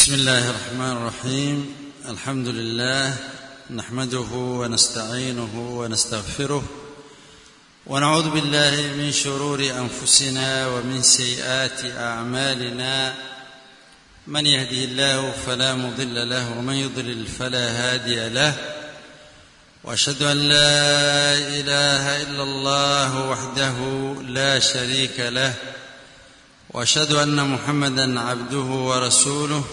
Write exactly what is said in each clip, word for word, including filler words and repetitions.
بسم الله الرحمن الرحيم. الحمد لله نحمده ونستعينه ونستغفره ونعوذ بالله من شرور أنفسنا ومن سيئات أعمالنا. من يهده الله فلا مضل له ومن يضلل فلا هادي له، وأشهد أن لا إله إلا الله وحده لا شريك له، وأشهد أن محمدًا عبده ورسوله.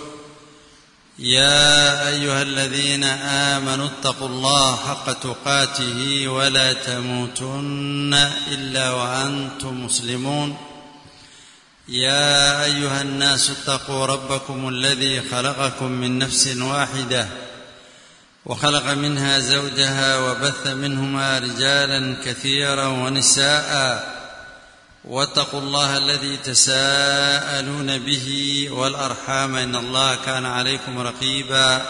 يا أيها الذين آمنوا اتقوا الله حق تقاته ولا تموتن إلا وأنتم مسلمون. يا أيها الناس اتقوا ربكم الذي خلقكم من نفس واحدة وخلق منها زوجها وبث منهما رجالا كثيرا ونساء، واتقوا الله الذي تساءلون به والأرحام إن الله كان عليكم رقيبا.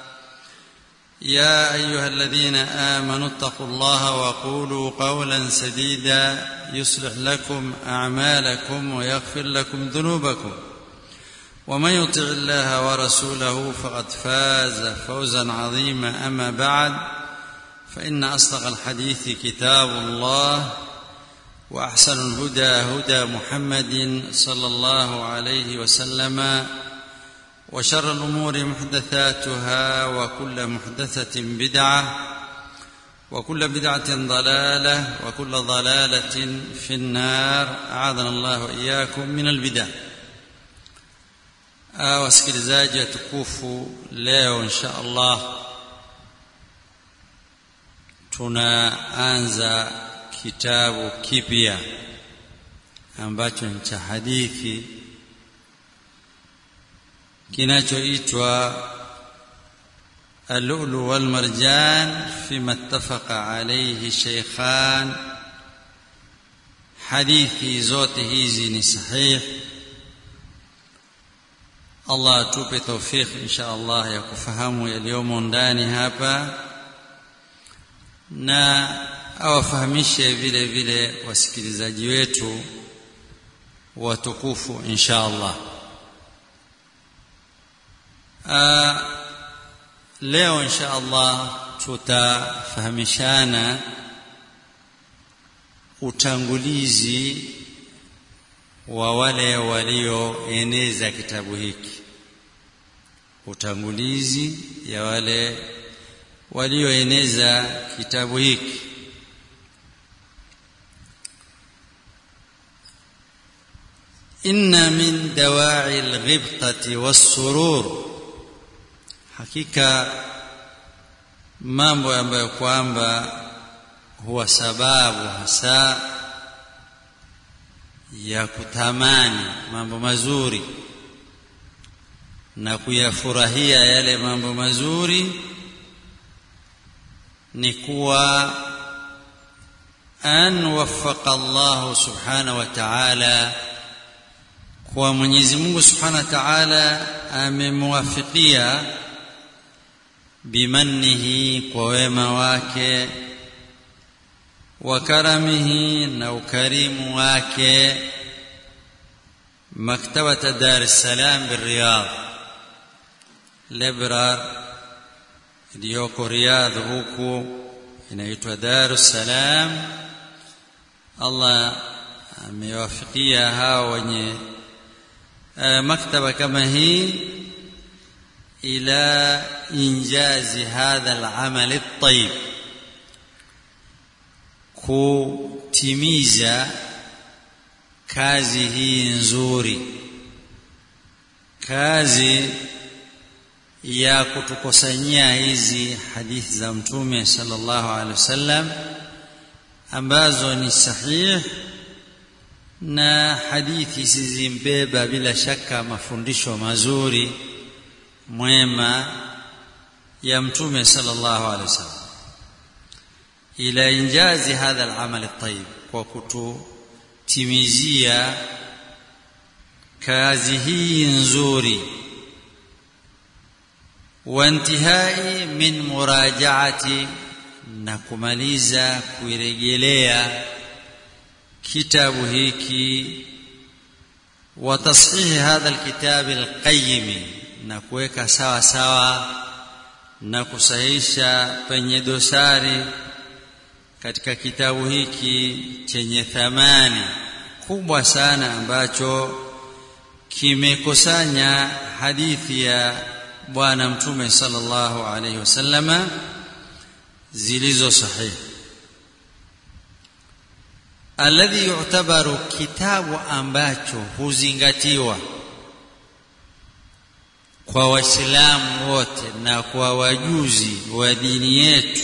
يا أيها الذين آمنوا اتقوا الله وقولوا قولا سديدا يصلح لكم أعمالكم ويغفر لكم ذنوبكم، ومن يطع الله ورسوله فقد فاز فوزا عظيما. أما بعد، فإن أصدق الحديث كتاب الله، وأحسن الهدى هدى محمد صلى الله عليه وسلم، وشر الأمور محدثاتها، وكل محدثة بدعة، وكل بدعة ضلالة، وكل ضلالة في النار. أعاذنا الله وإياكم من البدع. wasikilizaji watukufu, leo insha Allah tunaanza kitabu kipya ambacho ni cha hadithi kinachoitwa Al-Lu'lu' wal Marjan fima ittafaqa alayhi shaykhan. Hadithi zote hizi ni sahihi. Allah atupe tawfik insha Allah ya kufahamu yaliyomo ndani hapa, na awafahamishe vile vile wasikilizaji wetu watukufu insha Allah. Aa, leo insha Allah tutafahamishana utangulizi wa wale walioeneza kitabu hiki, utangulizi ya wale walioeneza kitabu hiki. Inna min dawa'i al-ghibtati was-surur, hakika mambo ambayo kwamba huwa sababu hasa ya kutamani mambo mazuri na kuyafurahia yale mambo mazuri ni kuwa an waffaqa Allah subhanahu wa ta'ala, kwa Mwenyezi Mungu subhanahu wa ta'ala amemwafikia bimannihi, kwa wema wake, wa karamihi, na ukarimu wake, maktabata Dar es Salaam biriyadh, Librar iliyoko Riyadh huku inaitwa Dar es Salaam. Allah amewafikia hao wenye maktaba kama hii ila injazi hadha al-amal at-tayyib, kutimiza kazi hii nzuri, kazi ya kutukusanyia hizi hadithi za Mtume sallallahu alaihi wasallam ambazo ni sahih, na hadithi zizimbeba bila shaka mafundisho mazuri mwema ya Mtume sallallahu alaihi wasallam, ila injazi hadha al-amal at-tayyib, kwa kututimizia kazi hii nzuri, wa intihai min murajaati, na kumaliza kuirejelea kitabu hiki, wa tashihi hadha al-kitab al-qayyim, na kuweka sawa sawa na kusahihisha penye dosari katika kitabu hiki chenye thamani kubwa sana ambacho kimekusanya hadithi ya bwana mtume sallallahu alayhi wasallama zilizo sahihi, alladhi yu'tabaru, kitabu ambacho huzingatiwa kwa waislamu wote na kwa wajuzi wa dini yetu.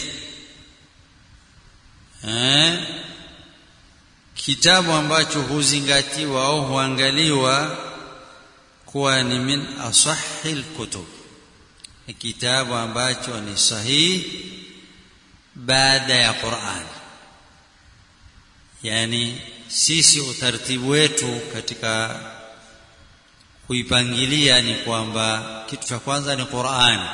eh kitabu ambacho huzingatiwa au huangaliwa kuwa ni min asahhil kutub, ni kitabu ambacho ni sahihi baada ya Qur'an. Yani sisi utaratibu wetu katika kuipangilia ni kwamba kitu cha kwanza ni Qur'an,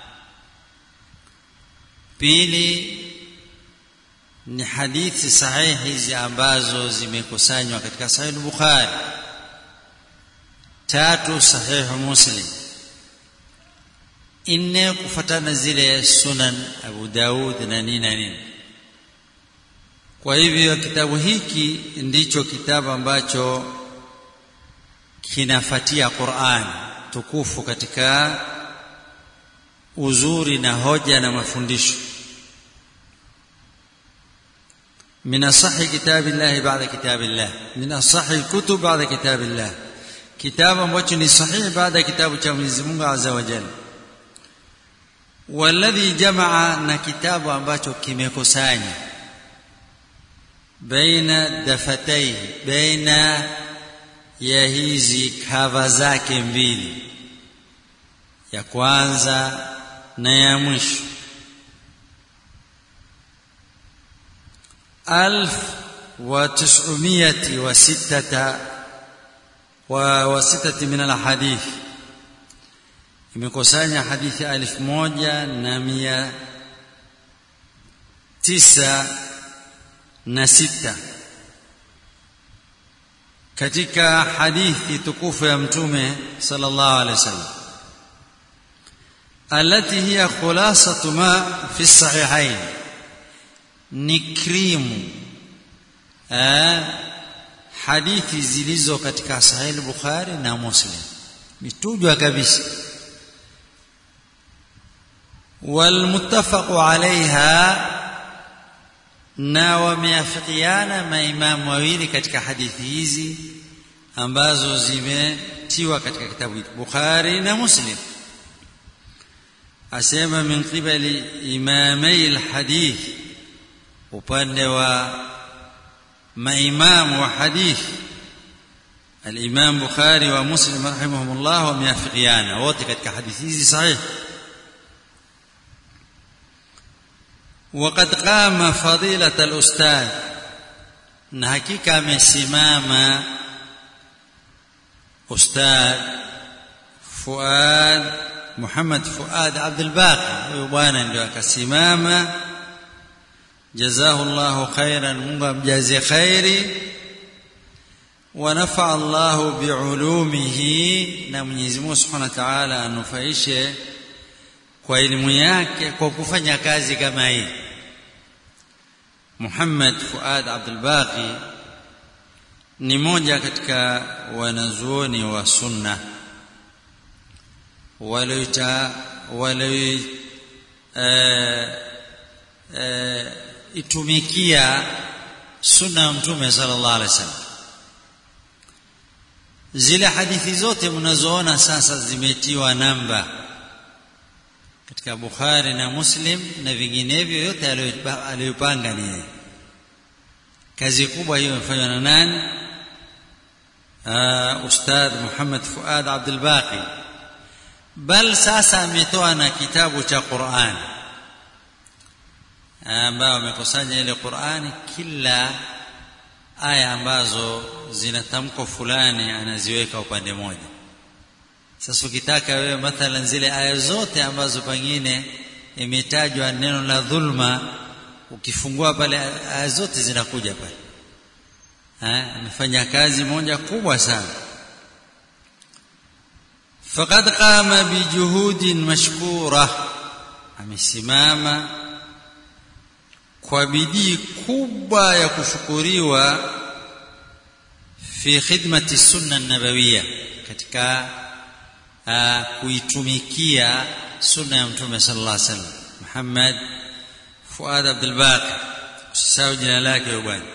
pili ni hadithi sahihi hizi ambazo zimekusanywa katika Sahih Bukhari, tatu Sahih Muslim, inne kufuatana zile Sunan Abu Daud na nini na nini. Kwa hivyo kitabu hiki ndicho kitabu ambacho kinafuatia Qur'an tukufu katika uzuri na hoja na mafundisho. min asahhi kitabillah ba'da kitabillah, min asahhi kutub ba'da kitabillah, kitabu ambacho ni sahihi baada ya kitabu cha Mwenyezi Mungu Azza wa Jalla. Walladhi jamaa, na kitabu ambacho kimekusanya baina dafatayhi, baina ya hizi kava zake mbili, ya kwanza na ya mwisho, alf wa tis'umiyati wa sittata wa wasitati min alhadith, imekusanya hadithi alif moja na mia tisa na sita katika hadithi tukufu ya mtume sallallahu alaihi wasallam, alati hiya khulasatu ma fi sahihain, ni krimu hadithi zilizo katika Sahih Bukhari na Muslim, mitujwa kabisa. wal muttafaqu alaiha, na wameafikiana maimamu wawili katika hadithi hizi ambazo zimetiwa katika kitabu Bukhari na Muslim. Asema min qibali imamai alhadith, upande wa maimamu wa hadithi al-Imam Bukhari wa Muslim rahimahumullah wameafikiana wote katika hadithi hizi sahihi. وقد قام فضيلة الأستاذ, na hakika amesimama Ustadh Fuad Muhammad Fuad Abdul Baqi, huyo bwana ndio akasimama, jazahullahu khairan, Mungu amjazie khairi, wa nafa'a Allahu bi'ulumihi, na Mwenyezi Mungu Subhanahu wa Ta'ala anufaishe kwa elimu yake kwa kufanya kazi kama hii. Muhammad Fuad Abdul Baqi ni moja katika wanazuoni wa sunna walioita walio eh, eh, itumikia sunna ya mtume sallallahu alaihi wasallam. Zile hadithi zote mnazoona sasa zimetiwa namba katika Bukhari na Muslim na vinginevyo, yote aliyopanga ni yeye. Kazi kubwa hiyo imefanywa na nani? Uh, Ustadh Muhammad Fuad Abdul Baqi. Bal sasa ametoa na kitabu cha Qur'an ambao amekusanya ile Qur'ani, kila aya ambazo zina tamko fulani anaziweka upande mmoja. Sasa ukitaka wewe mathalan zile aya zote ambazo pengine imetajwa neno la dhulma, ukifungua pale aya zote zinakuja pale. Eh, amefanya kazi moja kubwa sana. faqad qama bijuhudin mashkura, amesimama kwa bidii kubwa ya kushukuriwa fi khidmati sunna nabawiyya, katika uh, kuitumikia sunna ya mtume sallallahu alaihi wasallam. Muhammad Fuad Abdul Baqi, usisahau jina lake bwana.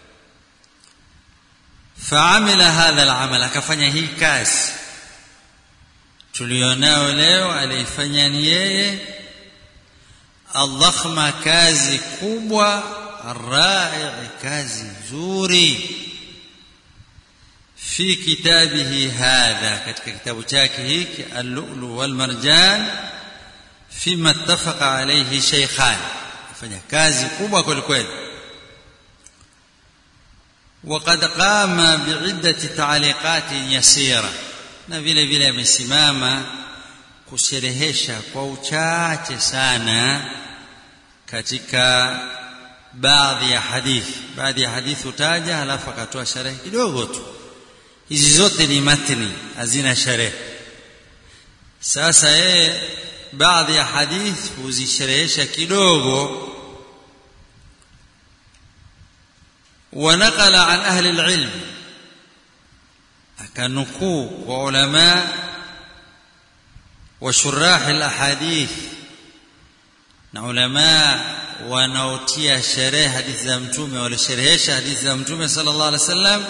Faamila hadha al-amal, akafanya hii kazi tulionao leo, alifanya ni yeye. Al-dhakhma, kazi kubwa. Ar-ra'i, kazi nzuri. Fi kitabihi hadha, katika kitabu chake hiki Al-Lu'lu' wal-Marjan, fima ittafaqa alayhi shaykhan, afanya kazi kubwa kweli kweli. وقد قام بعدة تعليقات يسيرة, na vile vile amesimama kusherehesha kwa uchache sana katika baadhi ya hadithi. Baadhi ya hadithi utaja, halafu akatoa sharehe kidogo tu. Hizi zote ni matni, hazina sharehe. Sasa yeye baadhi ya hadithi huzisherehesha kidogo. ونقل عن أهل العلم, أكنكو وعلماء وشراح الأحاديث, علماء ونوتيا شرح حديث زمتومي ولا شرحش حديث زمتومي صلى الله عليه وسلم,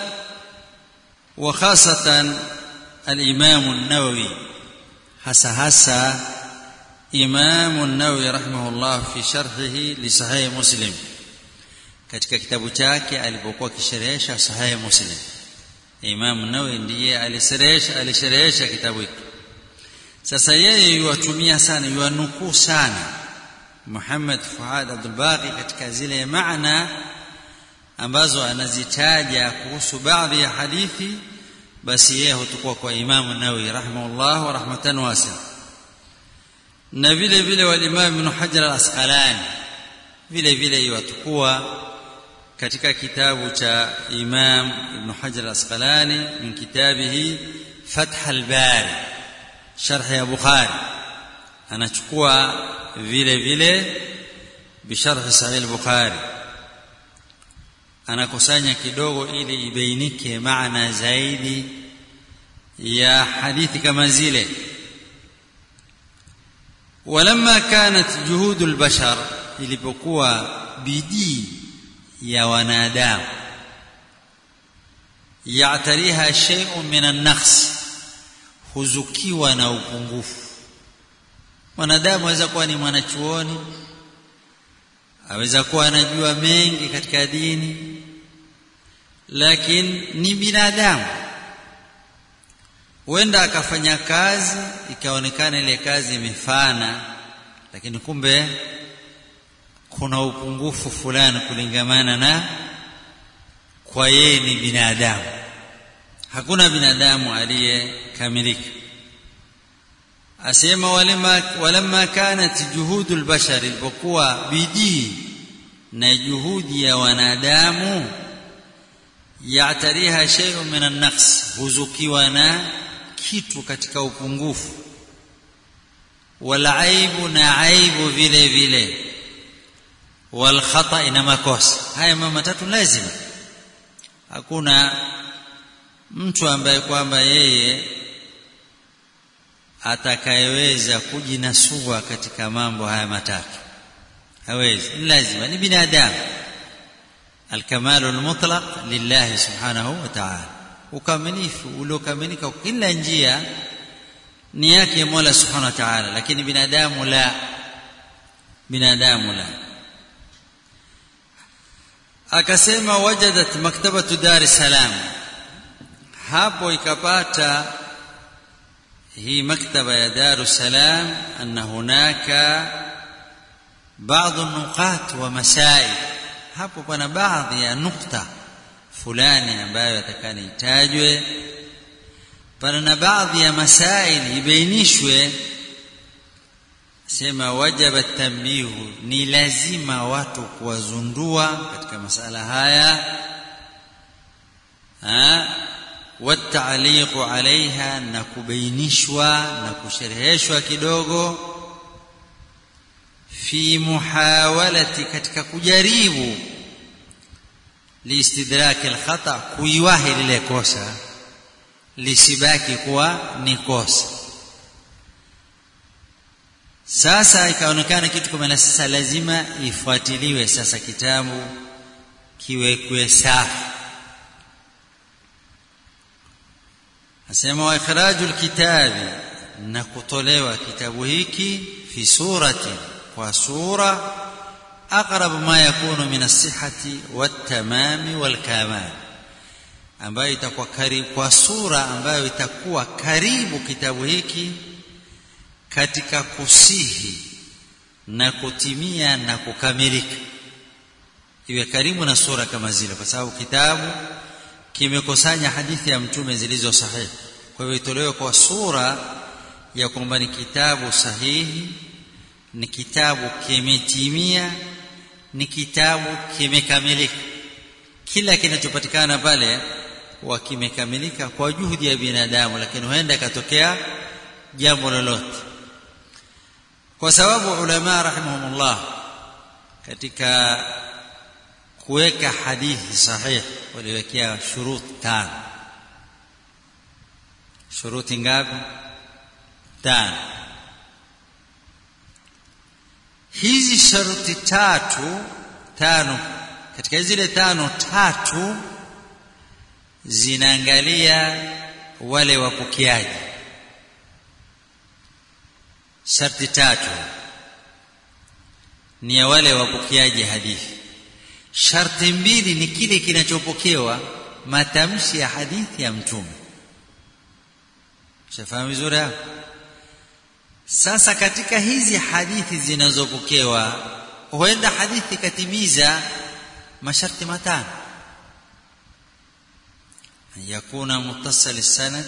وخاصة الإمام النووي, حسا حسا إمام النووي رحمه الله في شرحه لصحيح مسلم, katika kitabu chake alipokuwa kisherehesha Sahih Muslim. Imam Nawawi ndiye alisherehesha alisherehesha kitabu hiki. Sasa yeye yuwatumia sana, yuanukuu sana Muhammad Fuad Abdul Baqi katika zile maana ambazo anazitaja kuhusu baadhi ya hadithi, basi yeye hutukua kwa Imam Nawawi rahimahullah wa rahmatan wasi'a. Na vile vile wa Imam Ibn Hajar al-Asqalani vile vile yuwatukua katika kitabu cha Imam Ibn Hajar al-Asqalani min kitabihi Fath al-Bari sharh ya Bukhari, anachukua vile vile bisharh sahih al-Bukhari, anakusanya kidogo ili ibainike maana zaidi ya hadithi kama zile. Walamma kanat juhudul bashar, ilipokuwa bidii ya wanadamu, ya'tariha shay'un min an-naqs, huzukiwa na upungufu. Wanadamu aweza kuwa ni mwanachuoni, aweza kuwa anajua mengi katika dini, lakini ni binadamu. Huenda akafanya kazi ikaonekana ile kazi imefana, lakini kumbe kuna upungufu fulani kulingamana na kwa yeye ni binadamu. Hakuna binadamu aliyekamilika. Asema walima walamma kanat juhudul bashar, ilipokuwa bidii na juhudi ya wanadamu, ya'tariha shay'un min an-naqs, huzukiwa na kitu katika upungufu. Wala aibu, na aibu vile vile. Wal khata, na makosa. Haya mambo matatu lazima. Hakuna mtu ambaye kwamba yeye atakayeweza kujinasua katika mambo haya matatu, hawezi. Lazima, ni binadamu. Al-kamalu al-mutlaq lillahi subhanahu wa ta'ala, ukamilifu uliokamilika kila njia ni yake Mola subhanahu wa ta'ala, lakini binadamu la, binadamu la. Akasema wajadat maktabatu Dar es Salaam, hapo ikapata hii maktaba ya Dar es Salaam anna hunaka baadhi nuqat wa masail, hapo pana baadhi ya nukta fulani ambayo yatakana itajwe, pana na baadhi ya masaili ibainishwe. Sema wajaba tambihu, ni lazima watu kuwazundua katika masala haya, ha والتعليق عليها na kubainishwa na kushereheshwa kidogo fi muhawalati katika kujaribu liistidraki alkhata kuiwahi lile kosa lisibaki kuwa ni kosa. Sasa ikaonekana kitu kama na sasa lazima ifuatiliwe sasa kitabu kiwekwe safi. Asema wa ikhrajul kitabi na kutolewa kitabu hiki fi surati kwa sura aqrab ma yakunu min as-sihhati wat-tamami wal-kamal ambayo itakuwa karibu kwa sura ambayo itakuwa karibu kitabu hiki katika kusihi na kutimia na kukamilika, iwe karibu na sura kama zile, kwa sababu kitabu kimekusanya hadithi ya mtume zilizo sahihi. Kwa hivyo itolewe kwa sura ya kwamba ni kitabu sahihi, ni kitabu kimetimia, ni kitabu kimekamilika. Kila kinachopatikana pale wa kimekamilika kwa juhudi ya binadamu, lakini huenda katokea jambo lolote. Kwa sababu ulama rahimahumullah katika kuweka hadithi sahihi waliwekea shuruti tano. Shuruti ngapi? Tano. Hizi shuruti tatu tano katika zile tano tatu zinaangalia wale wapokeaji. Sharti tatu ni ya wale wapokeaji hadithi. Sharti mbili ni kile kinachopokewa, matamshi ya hadithi ya mtume. Shafahamu vizuri hapo? Sasa katika hizi hadithi zinazopokewa huenda hadithi katimiza masharti matano: yakuna muttasil sanad,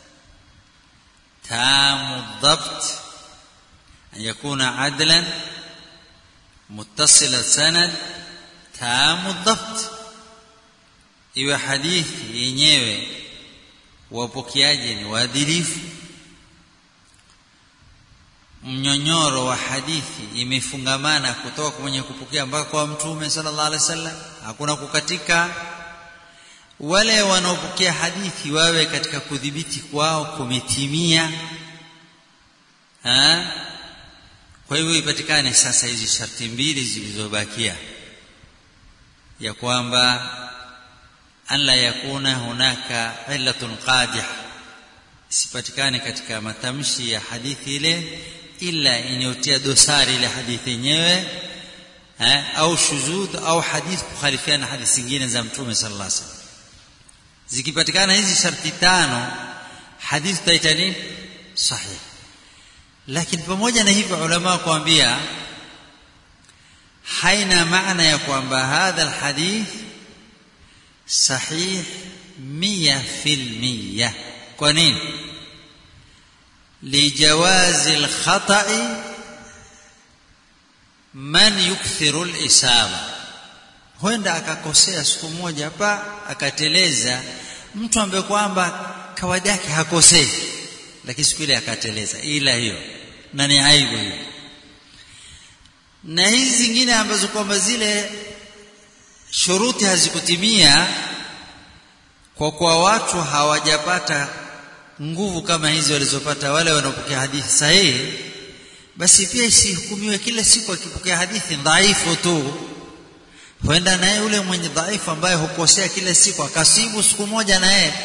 tamu dhabt, yakuna adlan, muttasil sanad, tamu dhabt. Iwe hadithi yenyewe wapokeaji ni waadilifu, mnyonyoro wa hadithi imefungamana kutoka kwa mwenye kupokea mpaka kwa mtume sallallahu alaihi wasallam, hakuna kukatika. Wale wanaopokea hadithi wawe katika kudhibiti kwao kumetimia. Ha? Kwa hivyo ipatikane sasa hizi sharti mbili zilizobakia, ya kwamba an la yakuna hunaka illatun qadih, sipatikane katika matamshi ya hadithi ile ila inayotia dosari ile hadithi yenyewe, eh, au shuzud au hadithi kukhalifiana hadithi zingine za mtume sallallahu alaihi wasallam. Zikipatikana hizi sharti tano, hadithi taitani sahih. Lakini pamoja na hivyo ulama kuambia haina maana ya kwamba hadha alhadith sahih mia fil mia. Kwa nini? lijawazi alkhata'i man yukthiru alisaba. Huenda akakosea siku moja hapa akateleza, mtu ambaye kwamba kawaida yake hakosei, lakini siku ile akateleza, ila hiyo na ni aibu hiyo. Na hizi zingine ambazo kwamba zile shuruti hazikutimia, kwa kwa watu hawajapata nguvu kama hizi walizopata wale wanaopokea hadithi sahihi, basi pia isihukumiwe kila siku akipokea hadithi dhaifu tu. Huenda naye yule mwenye dhaifu ambaye hukosea kila siku akasibu siku moja naye.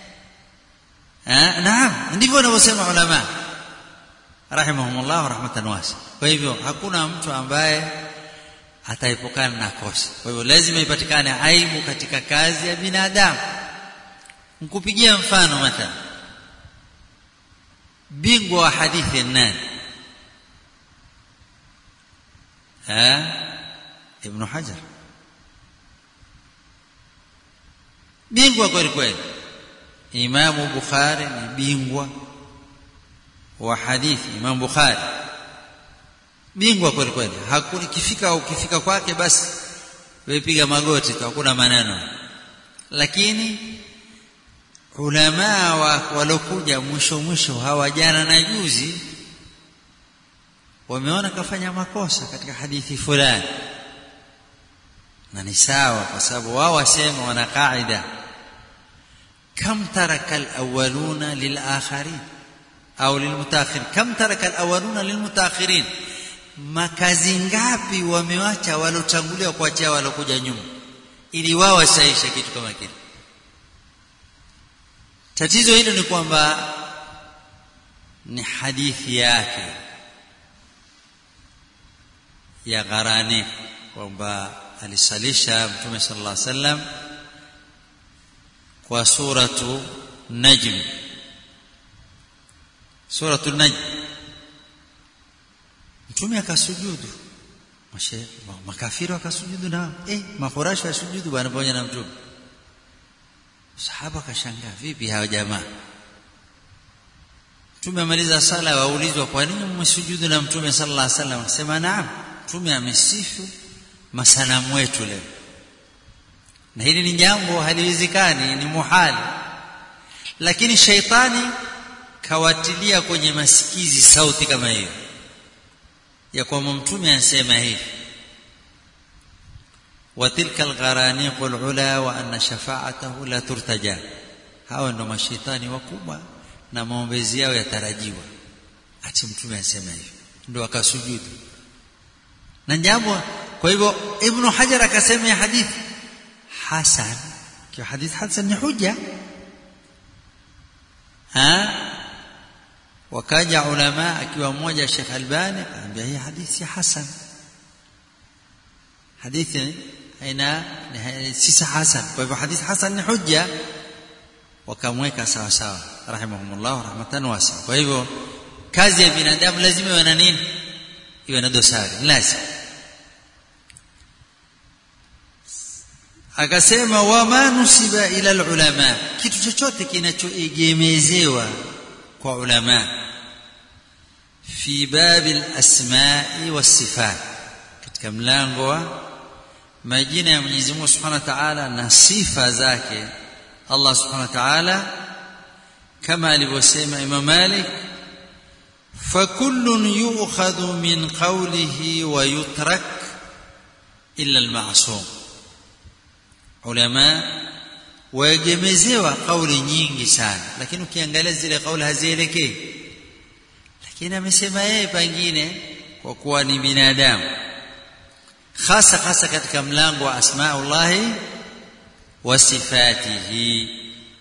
Eh, naam, ndivyo wanavyosema ulama rahimahumullah rahmatan wasi. Kwa hivyo hakuna mtu ambaye ataepukana na kosa. Kwa hivyo lazima ipatikane aibu katika kazi ya binadamu. Nikupigia mfano mathalan, bingwa wa hadithi nani? Eh, Ibn Hajar. Bingwa kweli kweli. Imamu Bukhari ni bingwa wa hadithi. Imam Bukhari bingwa kweli kweli, hakuna kifika ukifika kwake basi wewe piga magoti tu, hakuna maneno. Lakini ulama walokuja mwisho mwisho hawa jana na juzi wameona kafanya makosa katika hadithi fulani, na ni sawa kwa sababu wao wasema wana kaida kam taraka al-awwaluna lil-akhirin au lil-mutaakhirin, kam taraka al-awwaluna lil-mutaakhirin, makazi ngapi wamewacha walotangulia kuachia walokuja nyuma ili wao wasaishe kitu kama kile. Tatizo hilo ni kwamba ni hadithi yake ya Gharani kwamba alisalisha Mtume sallallahu alaihi wasallam kwa suratu Najm, suratu Najm. Mtume akasujudu, mashe makafiri wakasujudu na eh makuraishi wasujudu bwana pamoja na Mtume. Sahaba kashangaa, vipi hao jamaa? Mtume amaliza sala, waulizwa kwa nini mmesujudu na Mtume sallallahu alaihi wasallam? Akasema naam, Mtume amesifu masanamu wetu leo, na hili ni jambo haliwezekani, ni muhali, lakini shaitani kawatilia kwenye masikizi sauti kama hiyo ya kwamba Mtume anasema hivi, wa tilka al-gharaniq al-ula wa anna shafa'atahu la turtaja. Hao ndo mashaitani wakubwa na maombezi yao yatarajiwa, ati Mtume anasema hivi, ndio akasujudu na jambo. Kwa hivyo Ibn Hajar akasema hadithi hasan, kwa hadithi hasan ni hujja. ha wakaja ulama akiwa mmoja Sheikh Albani anambia hii hadithi hasan, hadithi haina si hasan, kwa hivyo hadithi hasan ni hujja, wakamweka sawa sawa rahimahumullah rahmatan wasi'a. Kwa hivyo kazi ya binadamu lazima iwe na nini? Iwe na dosari, lazima. Akasema wama nusiba ila alulama, kitu chochote kinachoegemezewa kwa ulama fi babil asma'i was sifat, katika mlango wa majina ya Mwenyezi Mungu Subhanahu wa Ta'ala na sifa zake Allah Subhanahu wa Ta'ala, kama alivyosema Imam Malik, fakullun yu'khadhu min qawlihi wa yutrak illa al-ma'sum. Ulama waegemezewa kauli nyingi sana, lakini ukiangalia zile kauli hazielekei, lakini amesema yeye pengine kwa kuwa ni binadamu, hasa hasa katika mlango wa asmaullahi wa sifatihi.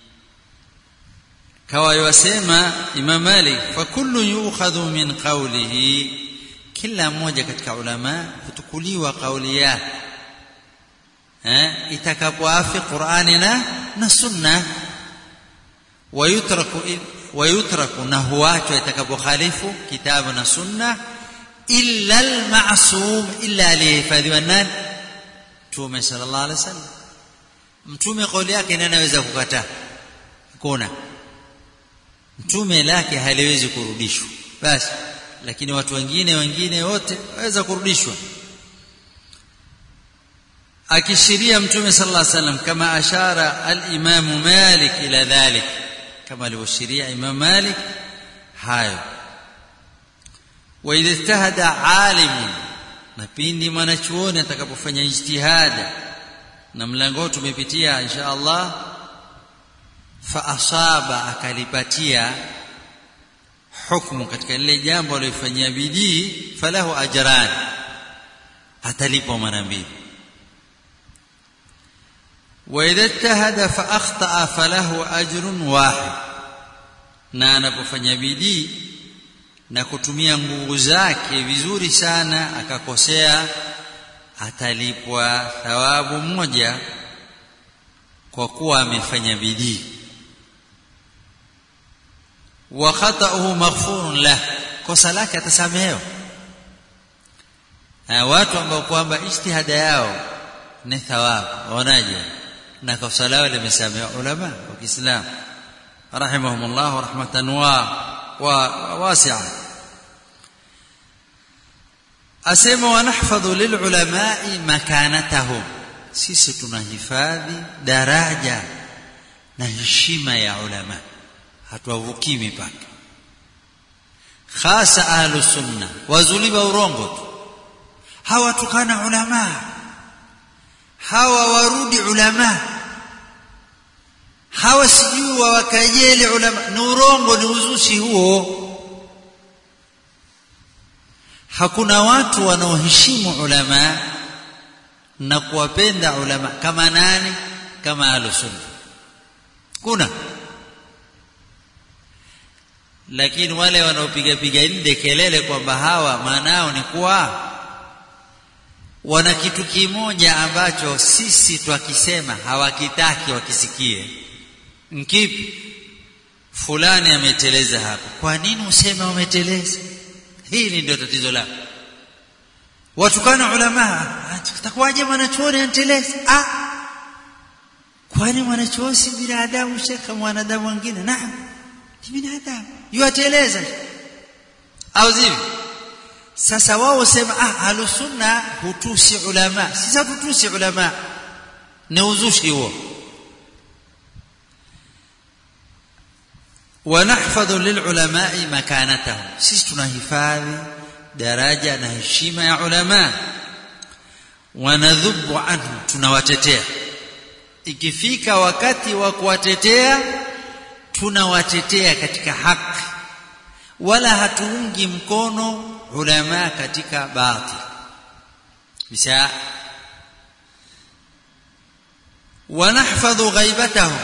Kawa yasema Imam Malik, fa kullu yu'khadhu min qawlihi, kila mmoja katika ulama hutukuliwa kauli yake eh itakapoafi Qur'ani na na sunna, wayutraku wayutraku na huachwa itakapokhalifu kitabu na sunna, illa al-ma'sum, illa alihifadhiwa nani? Mtume sallallahu alaihi wasallam. Mtume kauli yake nani anaweza kukataa? Hakuna. Mtume lake haliwezi kurudishwa basi, lakini watu wengine wengine wote waweza kurudishwa. Akishiria Mtume sallallahu alaihi wasallam kama ashara al-Imam Malik ila dhalik, kama alivyoshiria Imam Malik hayo. Wa idha ijtahada alimun, na pindi mwanachuoni atakapofanya ijtihada, na mlango tumepitia insha Allah, fa asaba, akalipatia hukumu katika lile jambo alilofanyia bidii, falahu ajran, atalipwa mara mbili. Wa idha ijtahada fa akhtaa falahu ajrun wahid, na anapofanya bidii na kutumia nguvu zake vizuri sana akakosea, atalipwa thawabu moja kwa kuwa amefanya bidii. Wa khata'uhu maghfurun lah, kosa lake atasamehewa. Watu ambao kwamba ijtihada yao ni thawabu, wanaje na kosa lao limesamehewa ulama wa Kiislamu rahimahumullah rahmatan wa wasi'a. Asema wanahfadhu lilulama'i makanatahum, sisi tunahifadhi daraja na heshima ya ulama, hatuwavuki mipaka. Hasa ahlus sunna wazuliba urongo tu, hawatukana ulama, hawa warudi ulama, hawa sijui wakajeli ulama. Ni urongo, ni uzushi huo. Hakuna watu wanaoheshimu ulama na kuwapenda ulama kama nani? Kama ahlus sunna. Kuna lakini wale wanaopiga piga nde kelele kwamba hawa maanao ni kuwa wana kitu kimoja ambacho sisi twakisema hawakitaki wakisikie. Nkipi? Fulani ameteleza hapa. Kwa nini useme umeteleza? Hili ndio tatizo lako. Watukana ulama, atakuwaje mwanachuoni anteleza? Ah, kwani mwanachuoni si binadamu shekha, mwanadamu mwingine? Naam, ni binadamu, yuateleza au zivi? Sasa wao sema ah, ahlus sunna hutusi ulama. Sisi hutusi ulama, ni uzushi huo. ونحفظ للعلماء مكانتهم, sisi tunahifadhi daraja na heshima ya ulama. Wanadhubu anhu, tunawatetea. Ikifika wakati wa kuwatetea, tunawatetea katika haki, wala hatuungi mkono ulama katika batil. Bisa wanahfadhu ghaibatahum,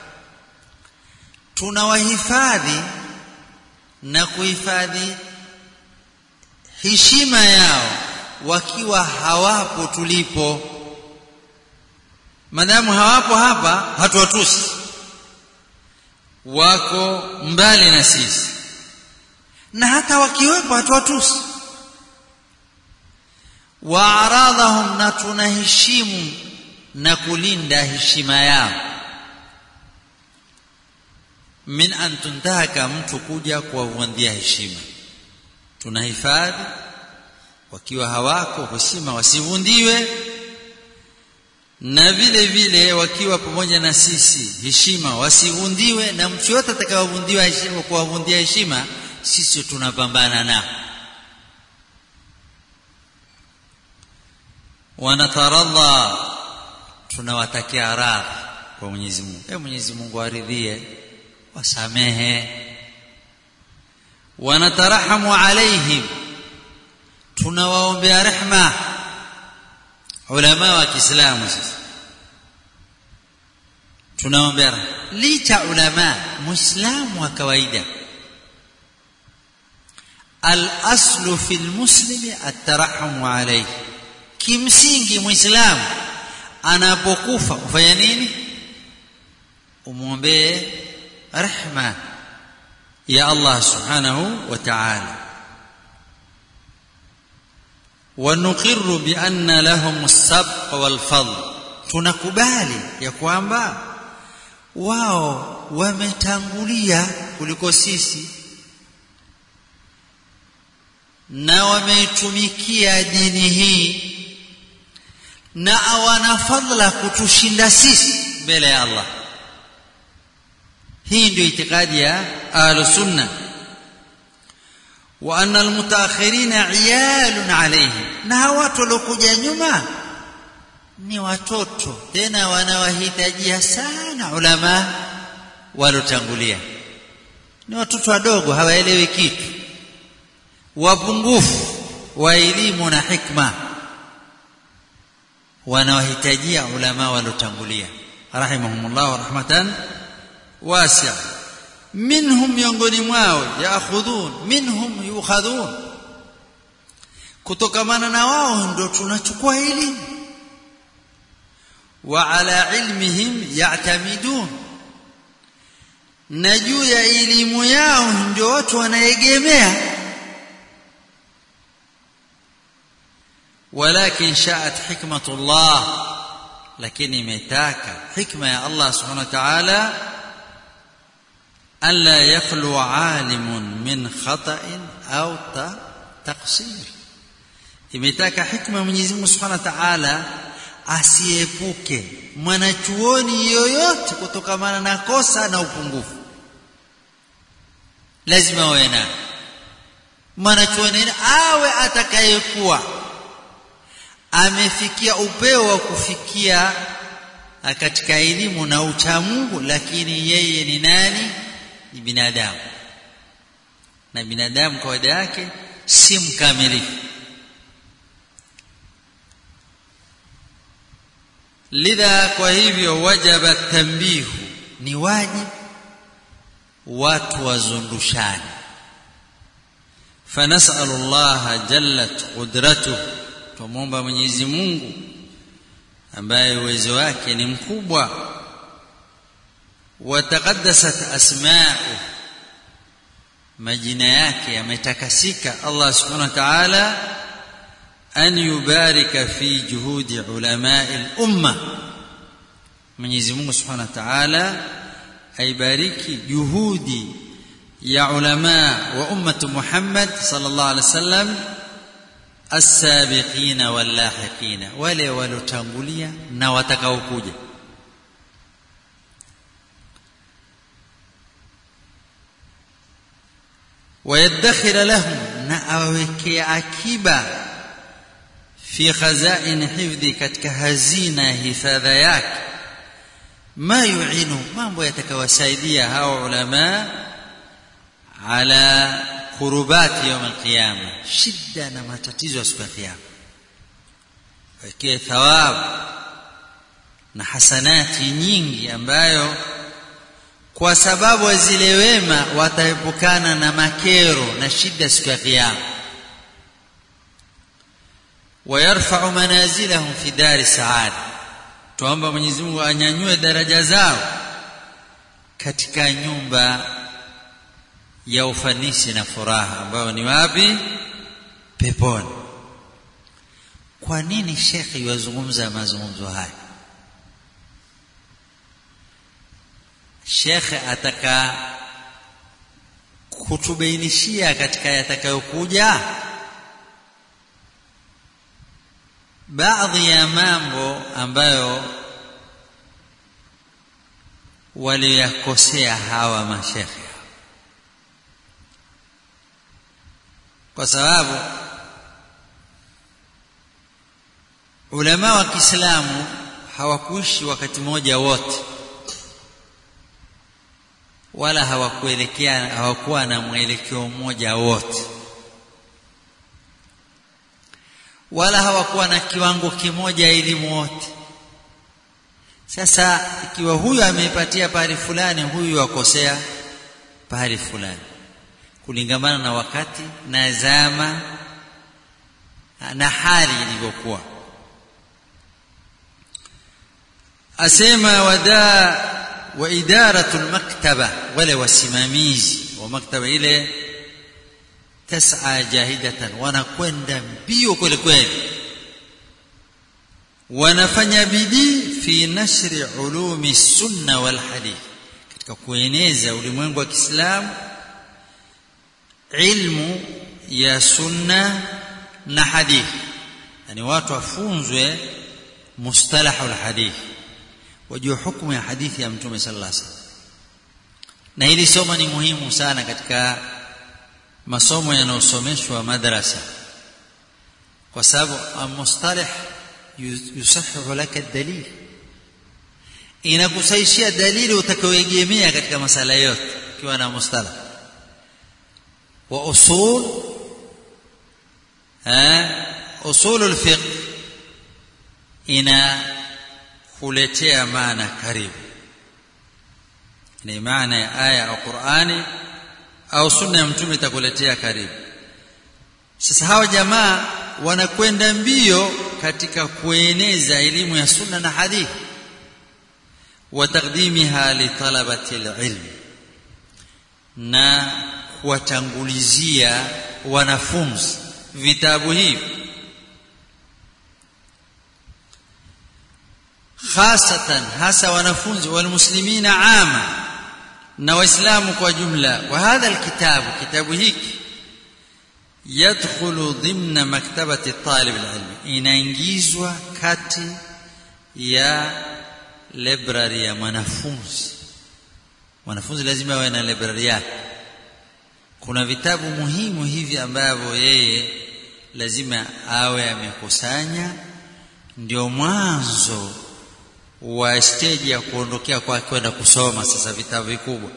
tunawahifadhi na kuhifadhi heshima yao wakiwa hawapo tulipo. Madamu hawapo hapa, hatuwatusi, wako mbali na sisi, na hata wakiwepo hatuwatusi. Wa aradhahum, na tunaheshimu na kulinda heshima yao. Min an tuntahaka, mtu kuja kuwavundia heshima, tunahifadhi wakiwa hawako heshima wasivundiwe, na vile vile wakiwa pamoja na sisi heshima wasivundiwe. Na mtu yote atakayevundiwa heshima, kuwavundia heshima, sisi tunapambana nao. Wanataralla, tunawatakia radhi kwa Mwenyezi Mungu. E Mwenyezi Mungu aridhie, wasamehe. Wanatarahamu alaihim, tunawaombea rehma ulama wa Kiislamu. Sisi tunaombea licha ulama muislamu wa kawaida. Al-aslu fil muslimi at-tarahamu alayhi, kimsingi muislamu anapokufa ufanya nini? Umuombee rehma ya Allah subhanahu wa ta'ala. ونقر بأن لهم السبق والفضل, tunakubali ya kwamba wao wametangulia kuliko sisi na wameitumikia dini hii, na wana fadhila kutushinda sisi mbele ya Allah. Hii ndio itikadi ya ahlus sunna. Wa anna almutaakhirina iyalun alayhim, na watu waliokuja nyuma ni watoto, tena wanawahitajia sana ulama walotangulia. Ni watoto wadogo, hawaelewi kitu, wapungufu wa elimu na hikma, wanawahitajia ulama walotangulia rahimahumullah rahmatan wasi'a. Minhum, miongoni mwao, yaakhudhun minhum yukhadhun, kutokamana na wao ndio tunachukua elimu. Wa ala ilmihim ya'tamidun, na juu ya elimu yao ndio watu wanaegemea. Walakin sha'at hikmatullah, lakini imetaka hikma ya Allah subhanahu wa ta'ala, alla yakhlu alimun min khata'in au taqsir. Imetaka hikma Mwenyezi Mungu Subhanahu wa Ta'ala asiepuke mwanachuoni yoyote kutokana na kosa na upungufu. Lazima awe na mwanachuoni awe atakayekuwa amefikia upeo wa kufikia katika elimu na uchamungu, lakini yeye ni nani? Ni binadamu, na binadamu kawaida yake si mkamilifu. Lidha, kwa hivyo wajaba tambihu, ni wajibu watu wazundushane. Fanasalu Allah jallat qudratuhu, tumuomba Mwenyezi Mungu ambaye uwezo wake ni mkubwa, wa taqaddasat asma'u, majina yake yametakasika, Allah subhanahu wa ta'ala, an yubarika fi juhudi ulama'i al-umma, Mwenyezi Mungu subhanahu wa ta'ala aibariki juhudi ya ulama wa ummatu Muhammad sallallahu alaihi wasallam, as-sabiqina wal-lahiqina, wale walotangulia na watakaokuja. Wayadakhira lahum, na awekea akiba fi khazain hifdhi, katika hazina ya hifadha yake, ma yu'inu, mambo yatakawasaidia hao ulama ala kurubati yawm al-qiyama, shida na matatizo ya siku ya kiyama, wekee thawabu na hasanati nyingi ambayo kwa sababu zile wema wataepukana na makero na shida siku ya kiyama. Wayarfa'u manazilahum fi dari saada, tuomba Mwenyezi Mungu anyanyue daraja zao katika nyumba ya ufanisi na furaha, ambayo ni wapi? Peponi. Kwa nini shekhi yazungumza mazungumzo haya? Shekhi ataka kutubainishia katika yatakayokuja baadhi ya mambo ambayo waliyakosea hawa mashekhi, kwa sababu ulama wa Kiislamu hawakuishi wakati mmoja wote, wala hawakuelekea hawakuwa na mwelekeo mmoja wote, wala hawakuwa na kiwango kimoja elimu wote. Sasa ikiwa huyu ameipatia pahali fulani, huyu akosea pahali fulani, kulingamana na wakati na zama na hali ilivyokuwa. Asema wada wa idaratul maktaba, wale wasimamizi wa maktaba ile, tas'a jahidatan, wanakwenda mbio kweli kweli, wanafanya bidii fi nashri ulumi sunna wal hadith, katika kueneza ulimwengu wa Kiislamu ilmu ya sunna na hadith. Yani watu wafunzwe mustalahul hadith, wajue hukumu ya hadithi ya Mtume sallallahu alaihi wasallam. Na hili somo ni muhimu sana katika masomo yanayosomeshwa madrasa, kwa sababu mustalah yusahihu laka dalil, inakusaishia dalili utakayoegemea katika masala yote ukiwa na mustalah. Wa usul eh usulul fiqh ina kuletea maana karibu, ni maana ya aya au Qur'ani au sunna ya Mtume itakuletea karibu. Sasa hawa jamaa wanakwenda mbio katika kueneza elimu ya sunna na hadithi, wa taqdimiha li talabati alilm, na kuwatangulizia wanafunzi vitabu hivi, khasatan hasa wanafunzi walmuslimina ama, na waislamu kwa jumla. Wa hadha alkitabu, kitabu hiki yadkhulu dhimna maktabati talib alilm, inaingizwa kati ya library ya mwanafunzi. Mwanafunzi lazima awe na library yake. Kuna vitabu muhimu hivi ambavyo yeye lazima awe amekusanya, ndio mwanzo wa stage ya kuondokea kwa kwenda kusoma sasa vitabu vikubwa.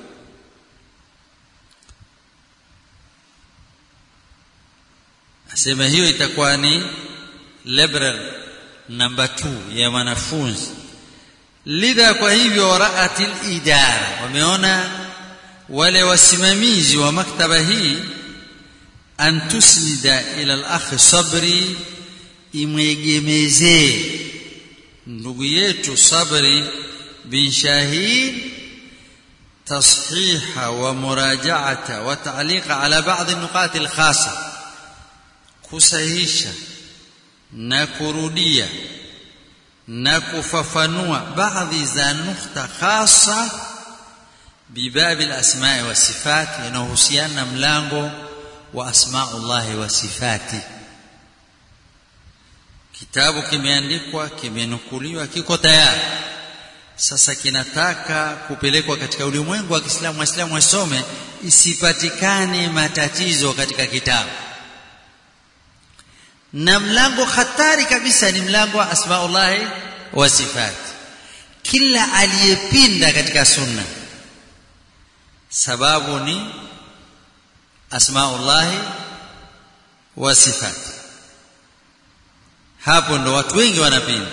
Asema hiyo itakuwa ni library number two ya wanafunzi. Lidha, kwa hivyo waraatil idara, wameona wale wasimamizi wa maktaba hii, an tusnida ila al-akh Sabri, imwegemezee ndugu yetu Sabri bin Shahid tashiha wa murajaata wa ta'liqa ala ba'd an-nuqat al-khassa, kusahisha na kurudia na kufafanua baadhi za nukta khasa bibabi al-asma' wa sifat, yanayohusiana na mlango wa asma'ullah wa sifati. Kitabu kimeandikwa, kimenukuliwa, kiko tayari. Sasa kinataka kupelekwa katika ulimwengu wa Kiislamu, Waislamu wasome, isipatikane matatizo katika kitabu. Na mlango hatari kabisa ni mlango wa asma'ullah wa sifat. Kila aliyepinda katika sunna, sababu ni asma'ullah wa sifat. Hapo ndo watu wengi wanapinda.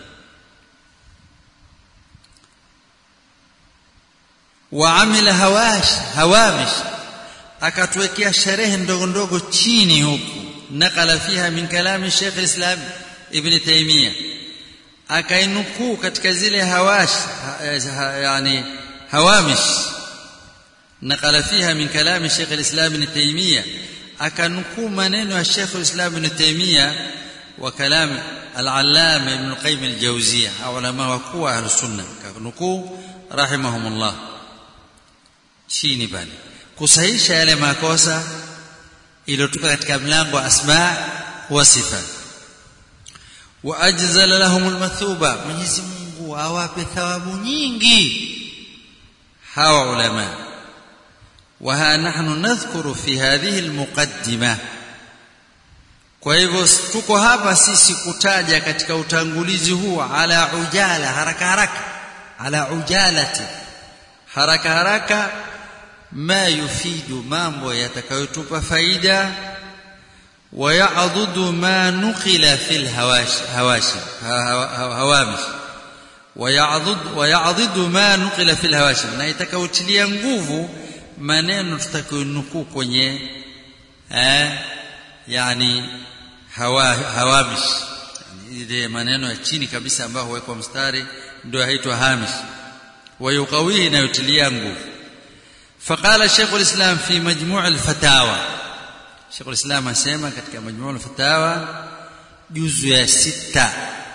Waamila hawash hawamish, akatuwekea sherehe ndogo ndogo chini huku, nakala fiha min kalami Sheikh al-Islam Ibn Taymiyyah, akainukuu katika zile hawash yani hawamish, nakala fiha min kalami Sheikh al-Islam Ibn Taymiyyah, akanukuu maneno ya Sheikh al-Islam Ibn Taymiyyah wa kalam al-Allama Ibn Qayyim al-Jawziyya, ulama wakuu wa Ahlus-Sunnah, kanukuu rahimahumullah chini bali kusahisha yale makosa iliyotoka katika mlango wa asma wa sifa. Wa ajzala lahum al-mathuba, Mwenyezi Mungu awape thawabu nyingi hawa ulama. Wa ha nahnu nadhkuru fi hadhihi al-muqaddimah, kwa hivyo tuko hapa sisi kutaja katika utangulizi huu ala ujala, haraka haraka, ala ujalati, haraka haraka, ma yufidu, mambo yatakayotupa faida, wa ya'dhudu ma nuqila fil hawash hawashim hawamish, wa ya'dhudu wa ya'dhudu ma nuqila fil hawashim, na itakayotilia nguvu maneno tutakayonukuu kwenye eh yani hawa hawamish, yani ile maneno ya chini kabisa ambayo huwekwa mstari ndio yaitwa hamish. Wa yuqawihi, na yutilia nguvu. فقال شيخ الإسلام في مجموع الفتاوى, شيخ الإسلام asema katika مجموع الفتاوى juzu ya sita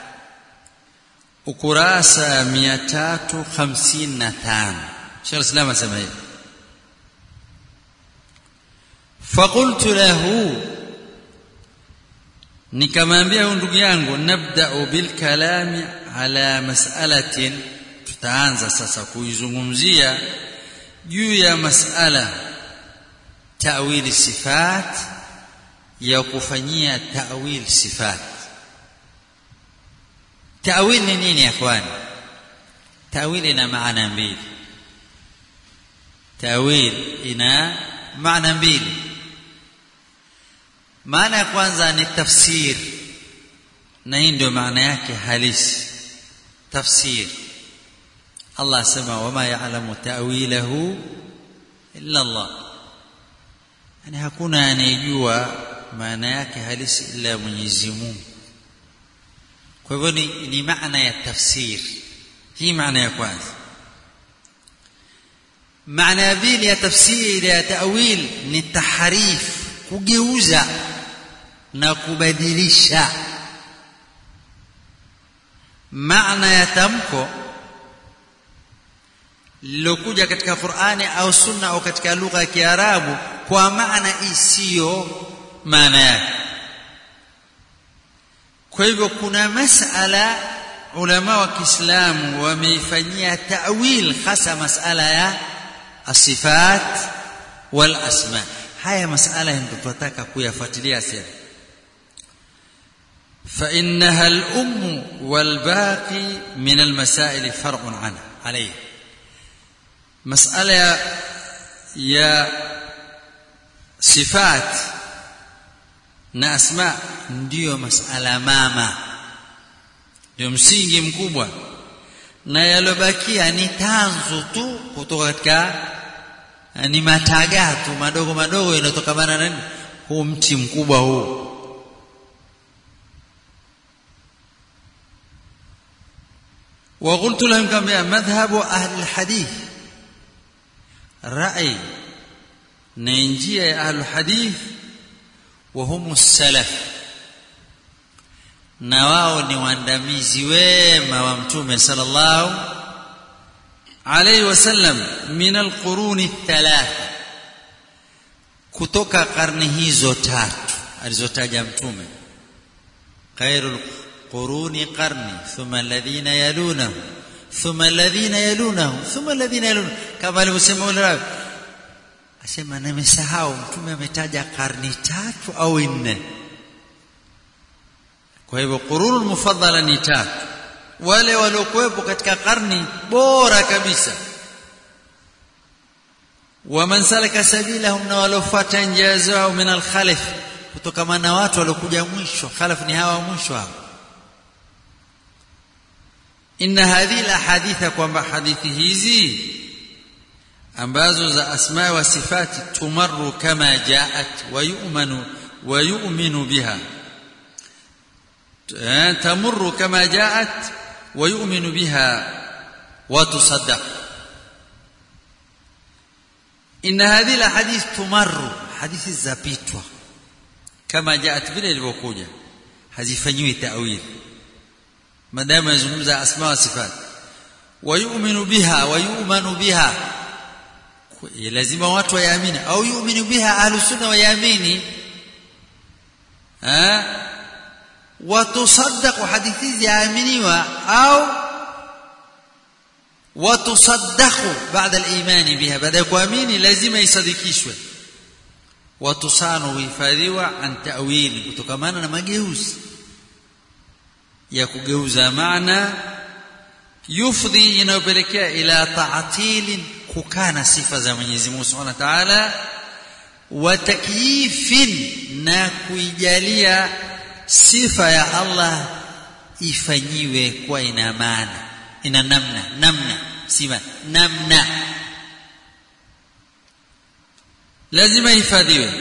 ukurasa mia tatu hamsini na tano, شيخ الإسلام asema hivi: فقلت له, nikamwambia huyu ndugu yangu, nabda'u bil kalami ala mas'alatin, tutaanza sasa kuizungumzia juu ya masala ta'wil sifat, ya kufanyia ta'wil sifat. Ta'wil ni nini ikhwan? Ta'wil ina maana mbili. Ta'wil ina maana mbili. Maana ya kwanza ni tafsir, na hii ndio maana yake halisi, tafsir. Allah sema wama ya'lamu ta'wilahu illa Allah, yani hakuna anayejua maana yake halisi ila Mwenyezi Mungu. Kwa hivyo ni, ni maana ya tafsir. Hii maana ya kwanza. Maana ya pili ya tafsiri ya ta'wil ni tahrif, kugeuza na kubadilisha maana ya tamko lilokuja katika Qur'ani au Sunna au katika lugha ya Kiarabu kwa maana isiyo maana yake. Kwa hivyo kuna masala ulama wa Kiislamu wameifanyia ta'wil hasa masala ya asifat wal asma. Haya masala ndio tunataka kuyafuatilia sasa. fa innaha al umm wal baqi min al masail far'un anha alayhi. Masala ya, ya sifat na asma ndiyo masala mama, ndio msingi mkubwa, na yalobakia ni tanzu tu kutoka katika ni mataga tu madogo madogo yanatokana na nini, huu mti mkubwa huu. وقلت لهم كما مذهب أهل الحديث رأي ننجي أهل الحديث وهم السلف نواو ni waandamizi wema wa mtume sallallahu alayhi wasallam min alquruni thalatha, kutoka karne hizo tatu alizotaja mtume. khairul quruni qarni thumma alladhina yalunahu thumma alladhina yalunahu thumma alladhina yalunahu, kama alivyosema ule asema nimesahau mtume ametaja karni tatu au nne. Kwa hivyo qurunul mufaddala ni tatu, wale waliokuwepo katika karni bora kabisa. wa man salaka sabilahum, na walofuata njia zao, min al-khalaf, kutokana na watu waliokuja mwisho. Khalaf ni hawa mwisho hao. inna hadhihi al-ahaditha, kwamba hadithi hizi ambazo za asma wa sifati tumarru kama jaat wa yu'manu wa yu'minu biha, tamurru kama jaat wa yu'minu biha wa tusaddaq. inna hadhihi alhadith tumarru, hadithi zapitwa kama jaat, vile ilivyokuja, hazifanyiwi ta'wil madamu yazungumza asma wa sifat. wa yu'minu biha wa yu'manu biha, lazima watu waamini, au yu'minu biha ahlus sunna waamini. ha watusaddaqu, hadithi ziaminiwa, au watusaddaqu baada al-iman biha, baada ya kuamini lazima isadikishwe. watusanu, hifadhiwa an ta'wil, kutokamana na mageuzi ya kugeuza maana, yufdhi, inayopelekea ila ta'tilin, kukana sifa za Mwenyezi Mungu Subhanahu wa Ta'ala, wa takyifin, na kuijalia sifa ya Allah ifanyiwe kwa ina maana, ina namna, namna sifa namna lazima ifadhiwe.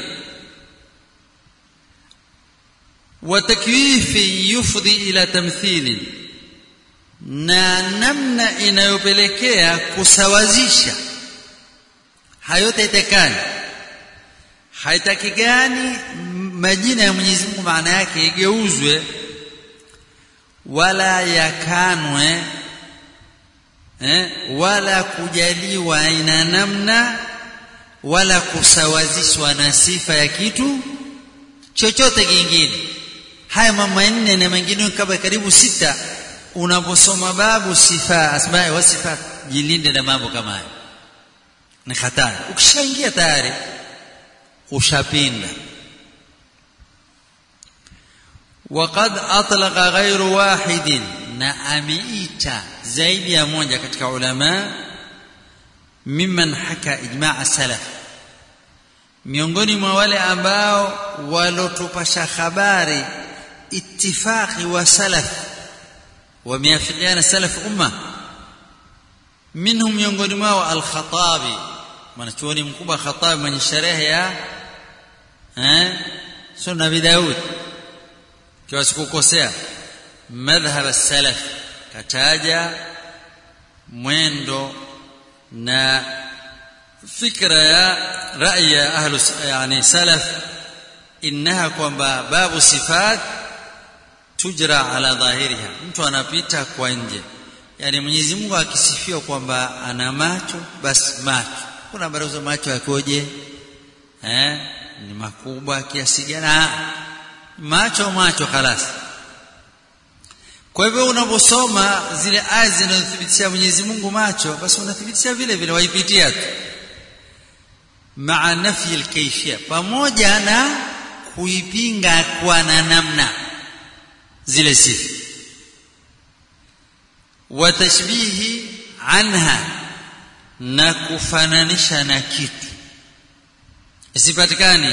wa takyifi yufdhi ila tamthili, na namna inayopelekea kusawazisha. hayote itekani, haitakikani majina ya Mwenyezi Mungu maana yake igeuzwe wala yakanwe, eh, wala kujaliwa ina namna, wala kusawazishwa na sifa ya kitu chochote kingine. Haya mambo manne na mengine kama karibu sita, unaposoma babu sifa asma wa sifat, jilinde na mambo kama hayo, ni hatari. Ukishaingia tayari ushapinda. وقد أطلق غير واحد, na ameita zaidi ya moja katika ulama, mimman haka ijma' salaf, miongoni mwa wale ambao walotupasha habari ittifaqi wa salaf, wameafikiana salaf umma. minhum, miongoni mwao al-Khatabi, mwanachuoni mkubwa Khatabi, mwenye sherehe ya eh Sunna Abi Daud, kwa sikukosea, madhhab as-salaf, kataja mwendo na fikra ya rai ya ahlu yani salaf, innaha, kwamba babu sifat tujra ala dhahiriha, mtu anapita kwa nje. Yani Mwenyezi Mungu akisifiwa kwamba ana macho, basi macho, kuna baraza macho yakoje, eh ni makubwa kiasi gani, macho macho khalas. Kwa hivyo unaposoma zile aya zinazothibitisha Mwenyezi Mungu macho, basi unathibitisha vile vile, waipitia tu maa nafi al-kayfiyya, pamoja na kuipinga kwa na namna zile sifa, wa tashbihi anha, na kufananisha na kitu isipatikani.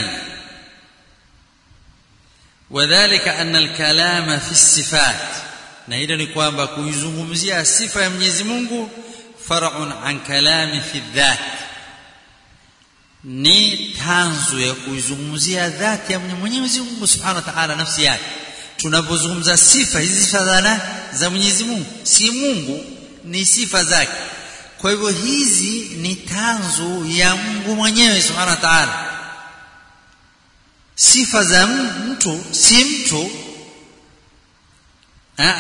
Wadhālika anna al-kalama fi as-sifat, na hilo ni kwamba kuizungumzia sifa ya Mwenyezi Mungu far'un an kalami fi dhat, ni tanzu ya kuizungumzia dhati ya Mwenyezi Mungu Subhanahu wa Ta'ala, nafsi yake. Tunapozungumza sifa hizi, sifa za Mwenyezi Mungu, si Mungu, ni sifa zake. Kwa hivyo hizi ni tanzu ya Mungu mwenyewe Subhanahu wa Ta'ala. Sifa za mtu si mtu, ah,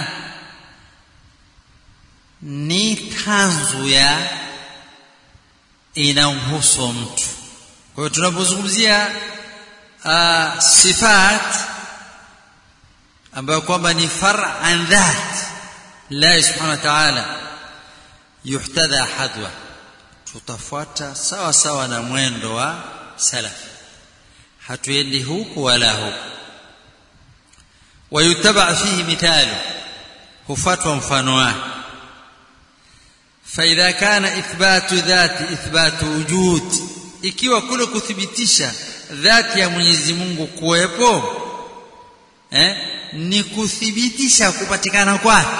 ni tanzu ya inamhusu mtu. Kwa hiyo tunapozungumzia uh, sifat ambayo kwamba ni far' an dhat la Subhanahu wa Ta'ala, yuhtadha hadwa, tutafuata sawa sawa na mwendo wa salaf, hatuendi huku wala huku. Wayutaba fihi mithalu, hufatwa mfano wake. فإذا كان إثبات ذات إثبات وجود, ikiwa kule kuthibitisha dhati ya Mwenyezi Mungu kuwepo, eh, ni kuthibitisha kupatikana kwake,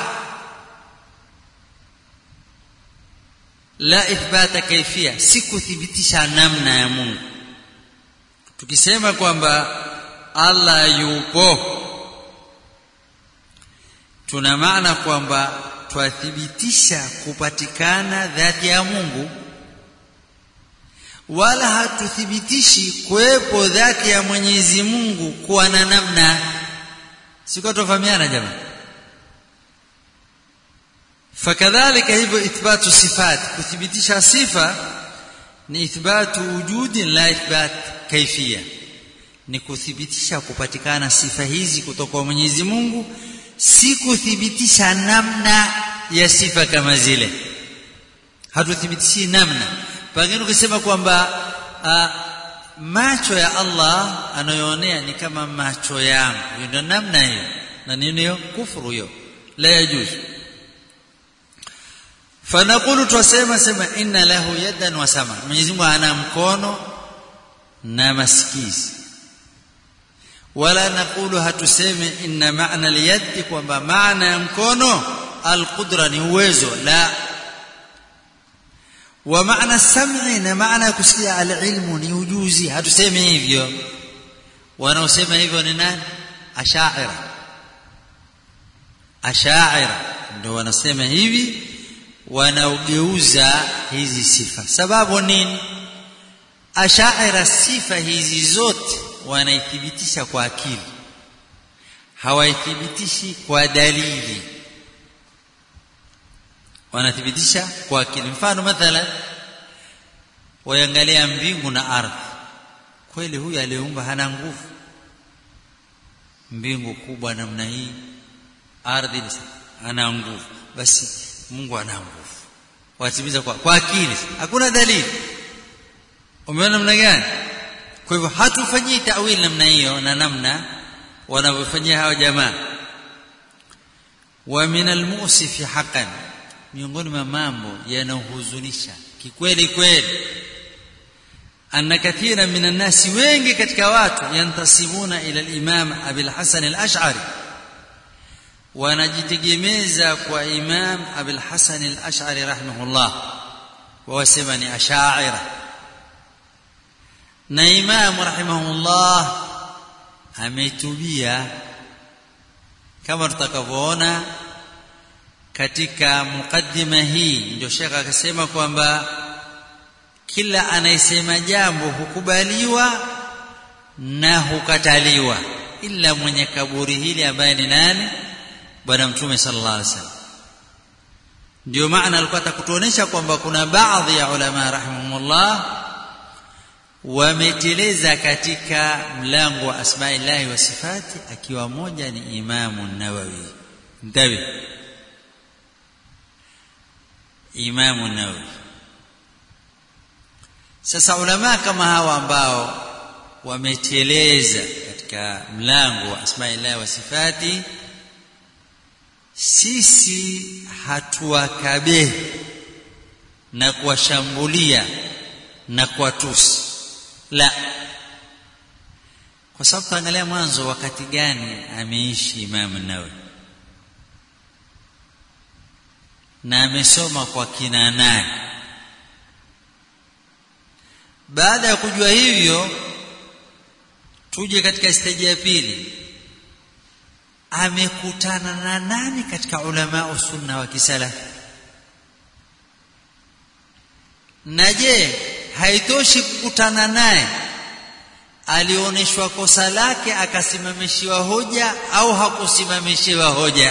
la ithbata kaifia, si kuthibitisha namna ya Mungu. Tukisema kwamba Allah yupo, tuna maana kwamba twathibitisha kupatikana dhati ya Mungu, wala hatuthibitishi kuwepo dhati ya Mwenyezi Mungu kuwa na namna. Siko tofahamiana jamaa? Fakadhalika hivyo ithbatu sifat, kuthibitisha sifa ni ithbatu wujudi la ithbat kaifia, ni kuthibitisha kupatikana sifa hizi kutoka kwa Mwenyezi Mungu, si kuthibitisha namna ya sifa kama zile. Hatuthibitishi namna. Pengine ukisema kwamba macho ya Allah anayoonea ni kama macho yangu, ndio namna hiyo, na nini hiyo? Kufuru hiyo, la yajuz. Fanaqulu, tusema sema inna lahu yadan wa sama, Mwenyezi Mungu ana mkono na masikizi. Wala naqulu, hatuseme inna ma'na al-yad, kwamba maana ya mkono al-qudra, ni uwezo, la. Wa maana as-sam'i, na maana ya kusikia, al-ilmu, ni ujuzi, hatuseme hivyo. Wanaosema hivyo ni nani? Ash'ari. Ash'ari ndio wanasema hivi, wanaugeuza hizi sifa. Sababu nini? Ash'ari sifa hizi zote wanaithibitisha kwa akili, hawaithibitishi kwa dalili, wanathibitisha kwa akili. Mfano mathalan, waangalia mbingu na ardhi, kweli huyu aliyeumba hana nguvu? Mbingu kubwa namna hii, ardhi ana nguvu, basi Mungu ana nguvu. Watimiza kwa, kwa akili, hakuna dalili. Umeona namna gani? Kwa hivyo hatufanyii ta'wil namna hiyo, na namna wanavyofanyia hao jamaa. Wa min al-mu'sif haqqan, miongoni mwa mambo yanayohuzunisha kikweli kweli, anna kathira min an-nas, wengi katika watu, yantasibuna ila al-imam Abi al-Hasan al-Ash'ari, wanajitegemeza kwa Imam Abi al-Hasan al-Ash'ari rahimahullah, wasema ni ash'ari. Na Imam rahimahullah ametubia, kama tutakavyoona katika mukaddima hii. Ndio Sheikh akasema kwamba kila anayesema jambo hukubaliwa na hukataliwa, ila mwenye kaburi hili ambaye ni nani? Bwana Mtume sallallahu alaihi wasallam. Ndio maana alikuwa atakutuonesha kwamba kuna baadhi ya ulama rahimahumullah wameteleza katika mlango wa asma'illahi wa sifati, akiwa moja ni Imamu Nawawi Ndawi Imam an-Nawawi. Sasa ulama kama hawa ambao wameteleza katika mlango wa asmaillah wa sifati, sisi hatuwakabehi na kuwashambulia na kuwatusi, la. Kwa sababu tuangalia mwanzo wakati gani ameishi Imam an-Nawawi na amesoma kwa kina nani. Baada ya kujua hivyo, tuje katika stage ya pili. Amekutana na nani katika ulama usunna wa kisalaf? Na je, haitoshi kukutana naye, alioneshwa kosa lake akasimamishiwa hoja au hakusimamishiwa hoja?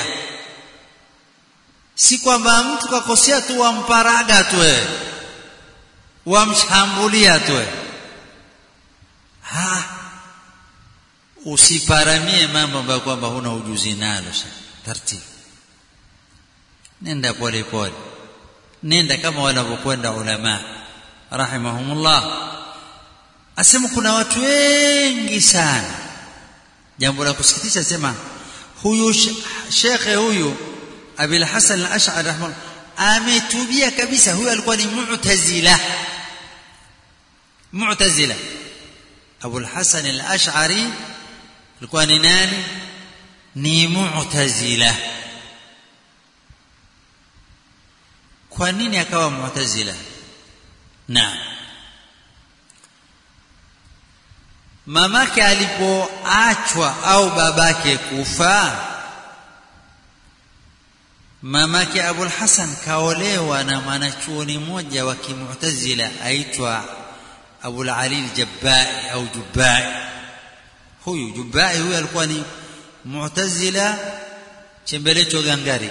Si kwamba mtu kakosea tu wamparaga tu wewe, wamshambulia tu wewe. Ha, usiparamie mambo ambayo kwamba huna ujuzi nalo. Taratibu, nenda pole pole, nenda kama wanavyokwenda ulama rahimahumullah. Asema kuna watu wengi sana. Jambo la kusikitisha, sema huyu shekhe huyu Abil Hasan al-Ash'ari rahimahullah ametubia kabisa. Huyu alikuwa ni mu'tazila. Mu'tazila. Abu al-Hasan al-Ash'ari alikuwa ni nani? Ni mu'tazila. Kwa nini akawa mu'tazila? Na mamake alipoachwa au babake kufa, mamake Abu al-Hasan kaolewa na mwanachuoni mmoja wa kimu'tazila aitwa Abu al-Ali al-Jabbai au Jubbai. Huyu Jubbai huyu alikuwa ni mu'tazila chembelecho gangari,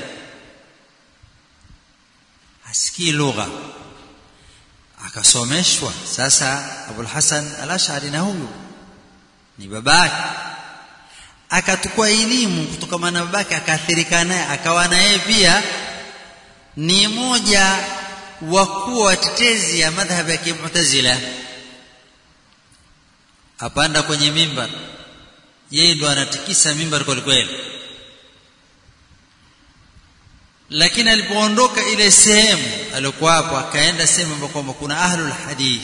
asikii lugha, akasomeshwa. Sasa Abu al-Hasan al-Ash'ari na huyu ni babake, akatukua elimu kutoka na babake, akaathirika naye, akawa na yeye pia ni moja wa kuwa watetezi ya madhhabi ya Mu'tazila. Apanda kwenye mimbar, yeye ndo anatikisa mimbar kwa kweli. Lakini alipoondoka ile sehemu alikuwa hapo, akaenda sehemu ambapo kuna ahlul hadith,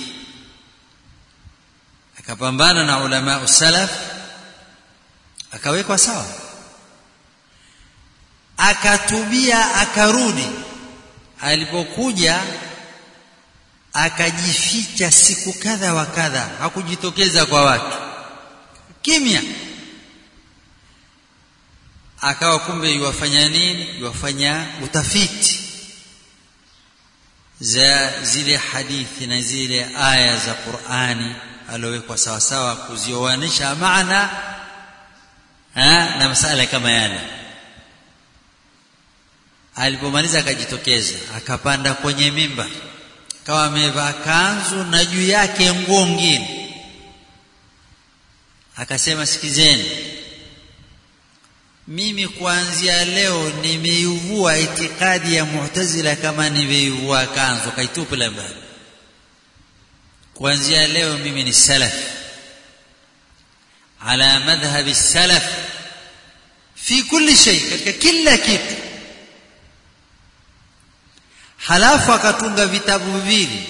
akapambana na ulama usalaf, akawekwa sawa, akatubia, akarudi. Alipokuja akajificha siku kadha wa kadha, hakujitokeza kwa watu, kimya. Akawa kumbe yuwafanya nini? Yuwafanya utafiti za zile hadithi na zile aya za Qur'ani alowekwa sawa sawa, kuzioanisha maana ha, na masala kama yale. Alipomaliza akajitokeza, akapanda kwenye mimbar, akawa amevaa kanzu na juu yake nguo nyingine. Akasema, sikizeni, mimi kuanzia leo nimeivua itikadi ya Mu'tazila kama nimeivua kanzu, kaitupila mbali. Kuanzia leo mimi ni salaf, ala madhhabi salaf fi kulli shay, katika kila kitu. Halafu akatunga vitabu viwili,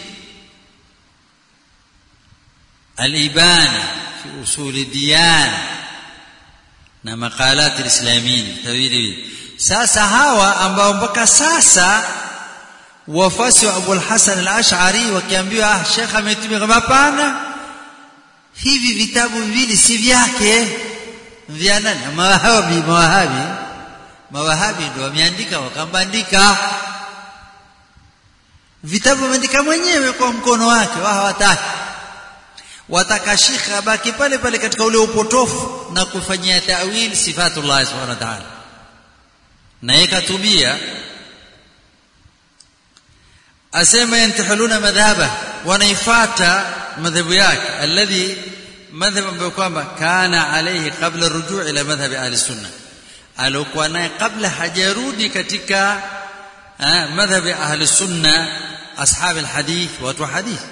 al-Ibana fi usuli diyana na maqalat al-islamin tawili. Sasa hawa ambao mpaka sasa wafasi wa Abu al-Hasan al-Ash'ari wakiambiwa ah, Sheikh ametumia kama hapana, hivi vitabu viwili si vyake, vya nani? Mawahabi. Mawahabi mawahabi ndio wameandika, wakambandika vitabu, wameandika mwenyewe kwa mkono wake. Wao hawataki, wataka Sheikh abaki pale pale katika ule upotofu na kufanyia ta'wil sifatullah subhanahu wa ta'ala. Na yakatubia, asema yantahuluna madhhaba, wanaifata madhhabu yake, alladhi madhhab ambayo kwamba kana alayhi qabla ar-ruju' ila madhhab ahli sunna, alokuwa naye kabla hajarudi katika madhhab ahli sunna ashab alhadith watu hadith.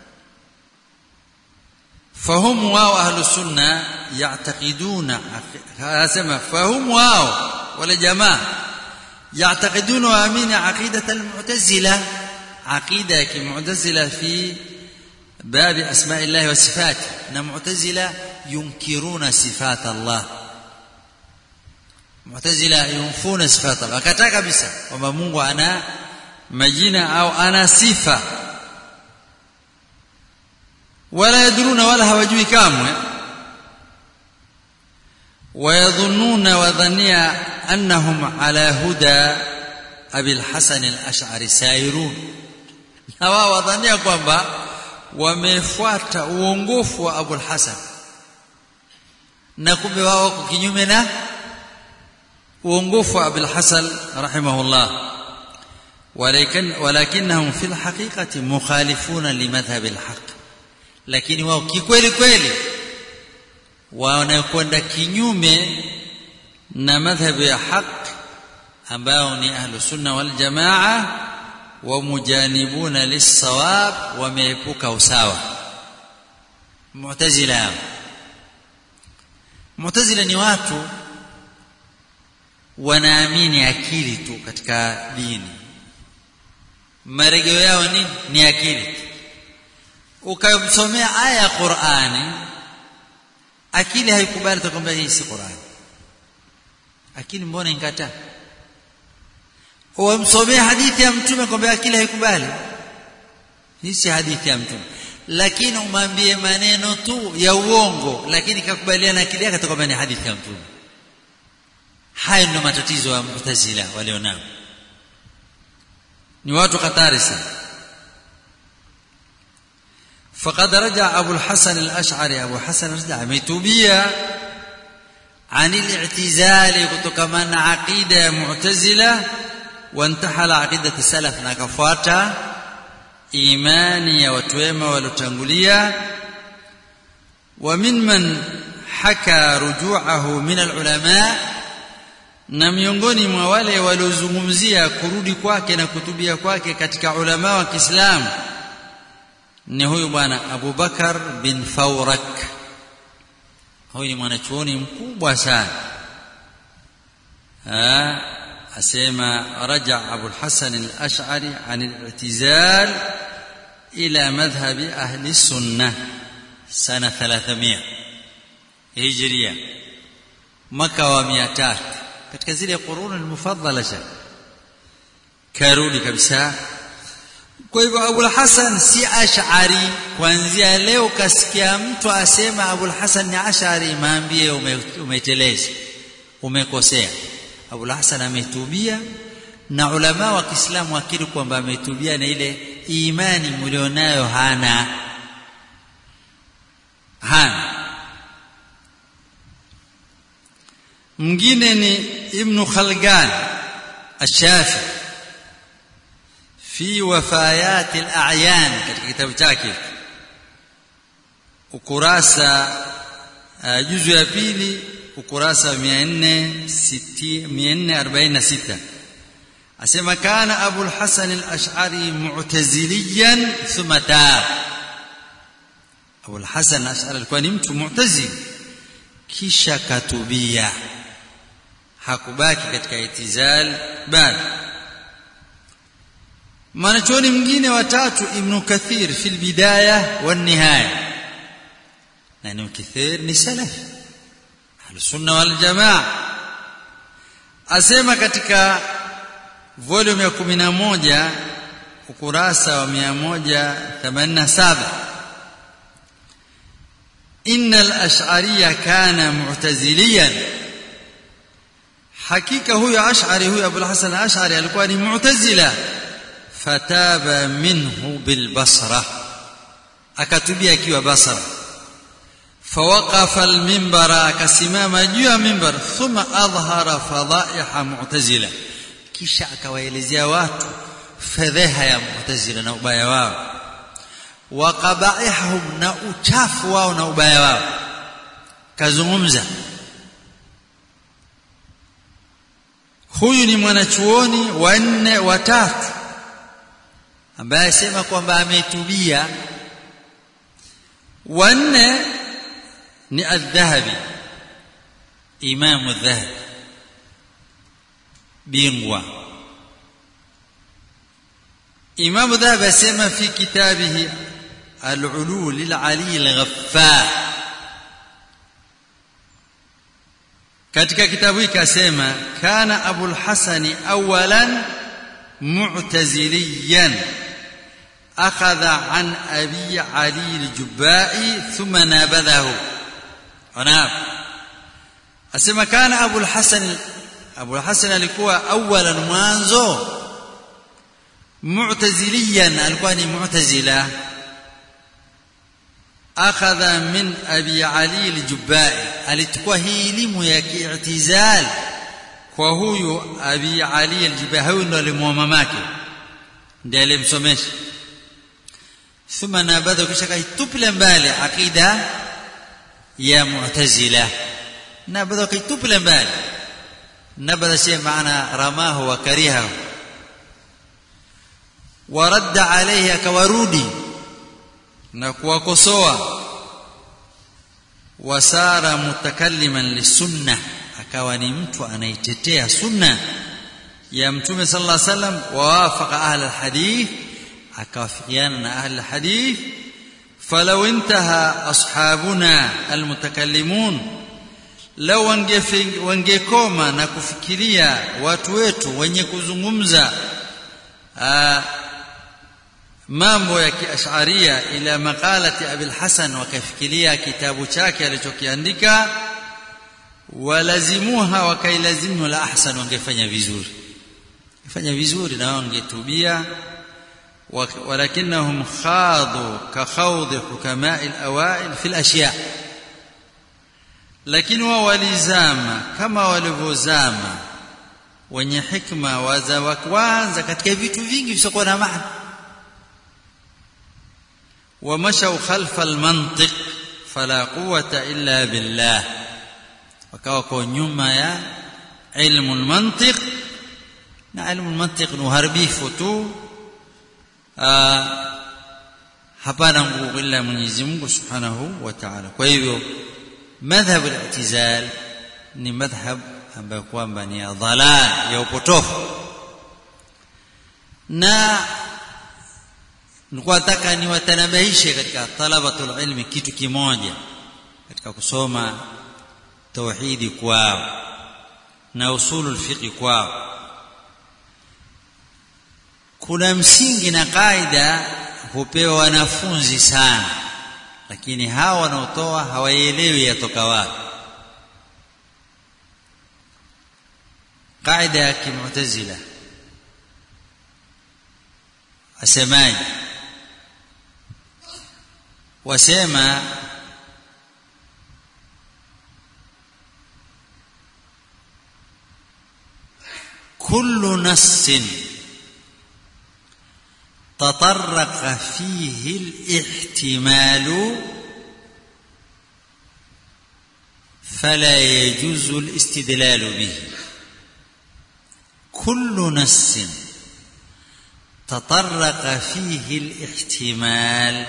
فهم واو أهل السنة يعتقدون هاسمة فهم واو ولا جماعة يعتقدون وامين عقيدة المعتزلة عقيدة كمعتزلة في باب أسماء الله وصفاته. إن معتزلة ينكرون صفات الله معتزلة ينفون صفات الله كتاك بسا وما مungu أنا مجينة أو أنا صفة ولا يدرون ولا hawajui kamwe ويظنون وظنيا أنهم على هدى أبي الحسن الأشعري سائرون hawa wadhania kwamba wamefuata uongofu wa Abu al-Hasan na kumbe wao wako kinyume na uongofu wa Abu al-Hasan rahimahullah walakin walakinahum fil haqiqati mukhalifuna limadhhab al-haq lakini wao kikweli kweli wanakwenda kinyume na madhhabu ya haq ambao ni ahlus sunna wal jamaa wa mujanibuna lis-sawab wameepuka usawa. Mu'tazila Mu'tazila ni watu wanaamini akili tu katika dini, marejeo yao ni ni akili. Ukayomsomea aya ya Qur'ani akili haikubali, tukwambia hii si Qur'ani. Akili mbona inkataa? Umsomea hadithi ya mtume kwamba akili haikubali, hii si hadithi ya mtume. Lakini umwambie maneno tu ya uongo lakini kakubaliana akili yake tukwambia ni hadithi ya mtume. Haya ndio matatizo ya Mu'tazila walionao, ni watu hatari sana. فقد رجع أبو الحسن الأشعري أبو حسن رجع متوبيا عن الاعتزال كتكمان عقيدة معتزلة وانتحل عقيدة السلف نكفاتا إيمانية وتويمة ولتنقلية. ومن من حكى رجوعه من العلماء na miongoni mwa wale waliozungumzia kurudi kwake na kutubia kwake katika ulama wa Kiislamu ni huyu bwana Abu Bakar bin Fawrak. Huyu ni mwanachuoni mkubwa sana. Ah, asema raja Abu al-Hasan al-Ash'ari an al-i'tizal ila madhhab ahli sunnah sana thalathmia hijria, mwaka wa mia tatu katika zile qurun al-mufaddala sha karudi kabisa. Kwa hivyo Abu al-Hasan si Ash'ari. Kuanzia leo kasikia mtu asema Abu al-Hasan ni Ash'ari, maambie umeteleza, umekosea. Abu al-Hasan ametubia na ulama wa Kiislamu wakiri kwamba ametubia na ile imani mlionayo hana hana. Mwingine ni Ibn Khalgan Ash-Shafi في وفايات الأعيان katika kitabu chake ukurasa juzu ya pili ukurasa mia nne arobaini na sita asema kana Abu al-Hasan al-Ash'ari mu'taziliyan thumma tab. Abu al-Hasan al-Ash'ari alikuwa ni mtu mu'tazili kisha katubia, hakubaki katika itizal bali. Mwanachuoni mwingine watatu Ibn Kathir fi al-Bidaya wa an-Nihaya, na Ibn Kathir ni salaf al-Sunna wal Jamaa, asema katika volume ya kumi na moja ukurasa wa mia moja themanini na saba inna al-Ash'ariyya kana mu'taziliyan, hakika huyo Ash'ari huyo Abu al-Hasan al-Ash'ari alikuwa ni mu'tazila. Fataba minhu bilbasra, akatubia akiwa Basra. Fawaqafa alminbara, akasimama juu ya minbar. Thumma adhhara fadaiha mu'tazila, kisha akawaelezea watu fedheha ya mu'tazila na ubaya wao, wa qabaihum, na uchafu wao na ubaya wao. Kazungumza huyu ni mwanachuoni wa nne watatu ambaye asema kwamba ametubia. wanne ni Adh-Dhahabi, Imam Adh-Dhahabi, bingwa. Imam Adh-Dhahabi asema fi kitabihi al-Ulu lil-Ali al-Ghaffar, katika kitabu hiki asema kana Abul Hasani awalan mu'taziliyan akhadha an Abi Ali al-Jubba'i thumma nabadhahu. Ana asema kana Abul Hasan, Abul Hasan alikuwa awalan mwanzo mu'taziliyan, alikuwa ni mu'tazila. akhadha min Abi Ali al-Jubba'i, alichukua hii elimu ya ki'tizal kwa huyu Abi Ali al-Jubba'i, huyo ndo alimuoa mamake, ndiye alimsomesha. thumma nabadha, kisha kaitupilia mbali aqida ya mu'tazila, nabadha kaitupilia mbali. nabadha si maana ramahu wa karihahu, waradda alayhi, akawarudi na kuwakosoa. wasara mutakalliman lisunna, akawa ni mtu anaitetea sunna ya Mtume sallallahu alaihi wasallam. wawafaqa ahli alhadith, akawafikiana na ahli alhadith. falau intaha ashabuna almutakallimun, law wangekoma na kufikiria watu wetu wenye kuzungumza mambo ya kiasharia ila maqalati Abi al-Hasan, wakafikiria kitabu chake alichokiandika, walazimuha, wakailazimu, la ahsan, wangefanya vizuri, fanya vizuri na wangetubia. walakinnahum khadu ka khawd hukama'i al-awail fi al-ashya', lakini wao walizama kama walivyozama wenye hikma waza wa kwanza katika vitu vingi visiokuwa na maana. ومشوا خلف المنطق فلا قوة إلا بالله, wakawa kwa nyuma ya ilmu al-mantiq, na ilmu al-mantiq ni uharibifu tu, hapana nguvu ila Mwenyezi Mungu Subhanahu wa Ta'ala. kwa hivyo madhhab al-i'tizal ni madhhab ambayo kwamba ni ya dhalal, ya upotofu. na nilikuwa nataka niwatanabahishe katika talabatul ilmi kitu kimoja katika kusoma tauhidi kwao na usulul fiqh kwao. kuna msingi na kaida hupewa wanafunzi sana, lakini hawa wanaotoa hawaelewi yatoka wapi. kaida ya kimu'tazila asemaje? wasema kullu nassin tatarraqa fihi al-ihtimalu fala yajuzu al-istidlalu bihi. kullu nassin tatarraqa fihi al-ihtimal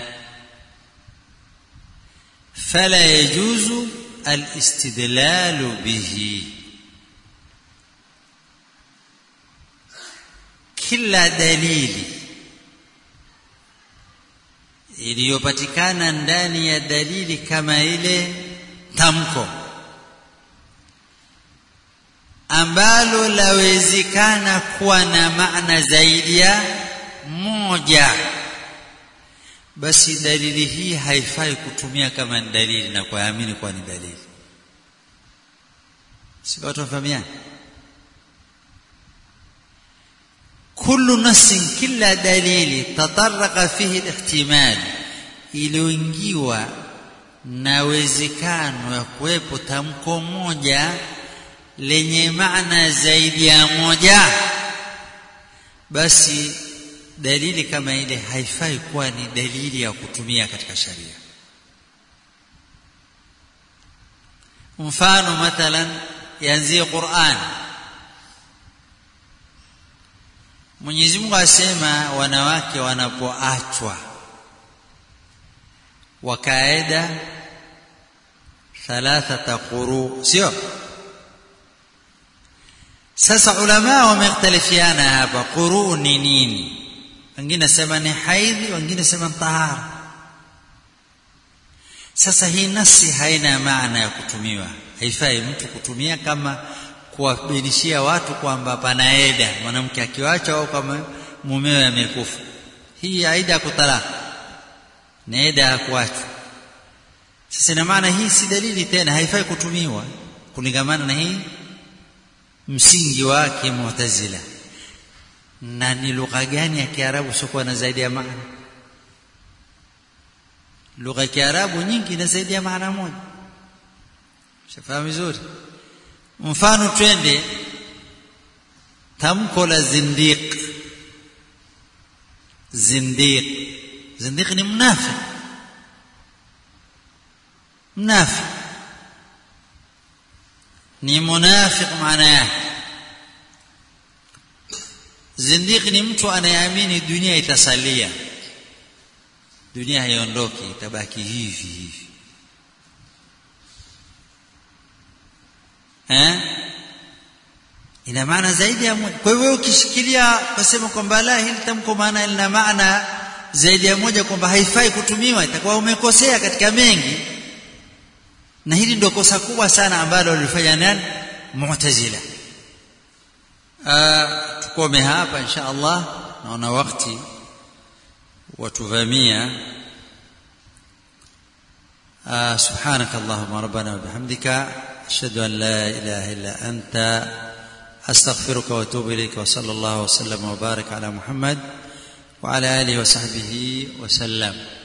فلا يجوز الاستدلال به. kila dalili iliyopatikana ndani ya dalili kama ile tamko ambalo lawezekana kuwa na maana zaidi ya moja, basi dalili hii haifai kutumia kama dalili na kuamini kwa ni dalili. sio watu wafahamiana. kullu nassin, kila dalili tatarraqa fihi al-ihtimal, iliyoingiwa na uwezekano ya kuwepo tamko moja lenye maana zaidi ya moja, basi dalili kama ile haifai kuwa ni dalili ya kutumia katika sharia. mfano mathalan yanzi Qur'an, Mwenyezi Mungu asema wanawake wanapoachwa wakaida thalathata quru, sio? Sasa ulama wamekhtalifiana hapa, quru ni nini? Wengine sema ni haidhi, wengine sema tahara. Sasa hii nasi haina maana ya kutumiwa, haifai mtu kutumia kama kuwabainishia watu kwamba pana eda mwanamke akiwacha au kama mumewe amekufa. Hii aida kutalaka ni eda ya kuacha. Sasa ina maana hii si dalili tena, haifai kutumiwa kulingamana na hii msingi wake Mu'tazila. Na ni lugha gani ya Kiarabu sio na zaidi ya maana? Lugha ya Kiarabu nyingi na zaidi ya maana moja. Shafahamu vizuri? Mfano twende tamko la zindiq. Zindiq zindiq ni mnafiq. Mnafiq ni munafiq maana yake. Zindiq ni mtu anayeamini dunia itasalia, dunia haiondoki, itabaki hivi hivi. Eh, ina maana zaidi ya moja. Kwa hivyo ukishikilia kusema kwamba la hili tamko maana lina maana zaidi ya moja kwamba haifai kutumiwa, itakuwa umekosea katika mengi. Na hili ndio kosa kubwa sana ambalo walifanya nani? Mu'tazila. Ah, tukome hapa insha Allah, naona wakati watuvamia. Ah, subhanakallahumma rabbana wa bihamdika ashhadu an la ilaha illa anta astaghfiruka wa atubu ilayka wa sallallahu wa sallam wa baraka ala Muhammad wa ala alihi wa sahbihi wa sallam.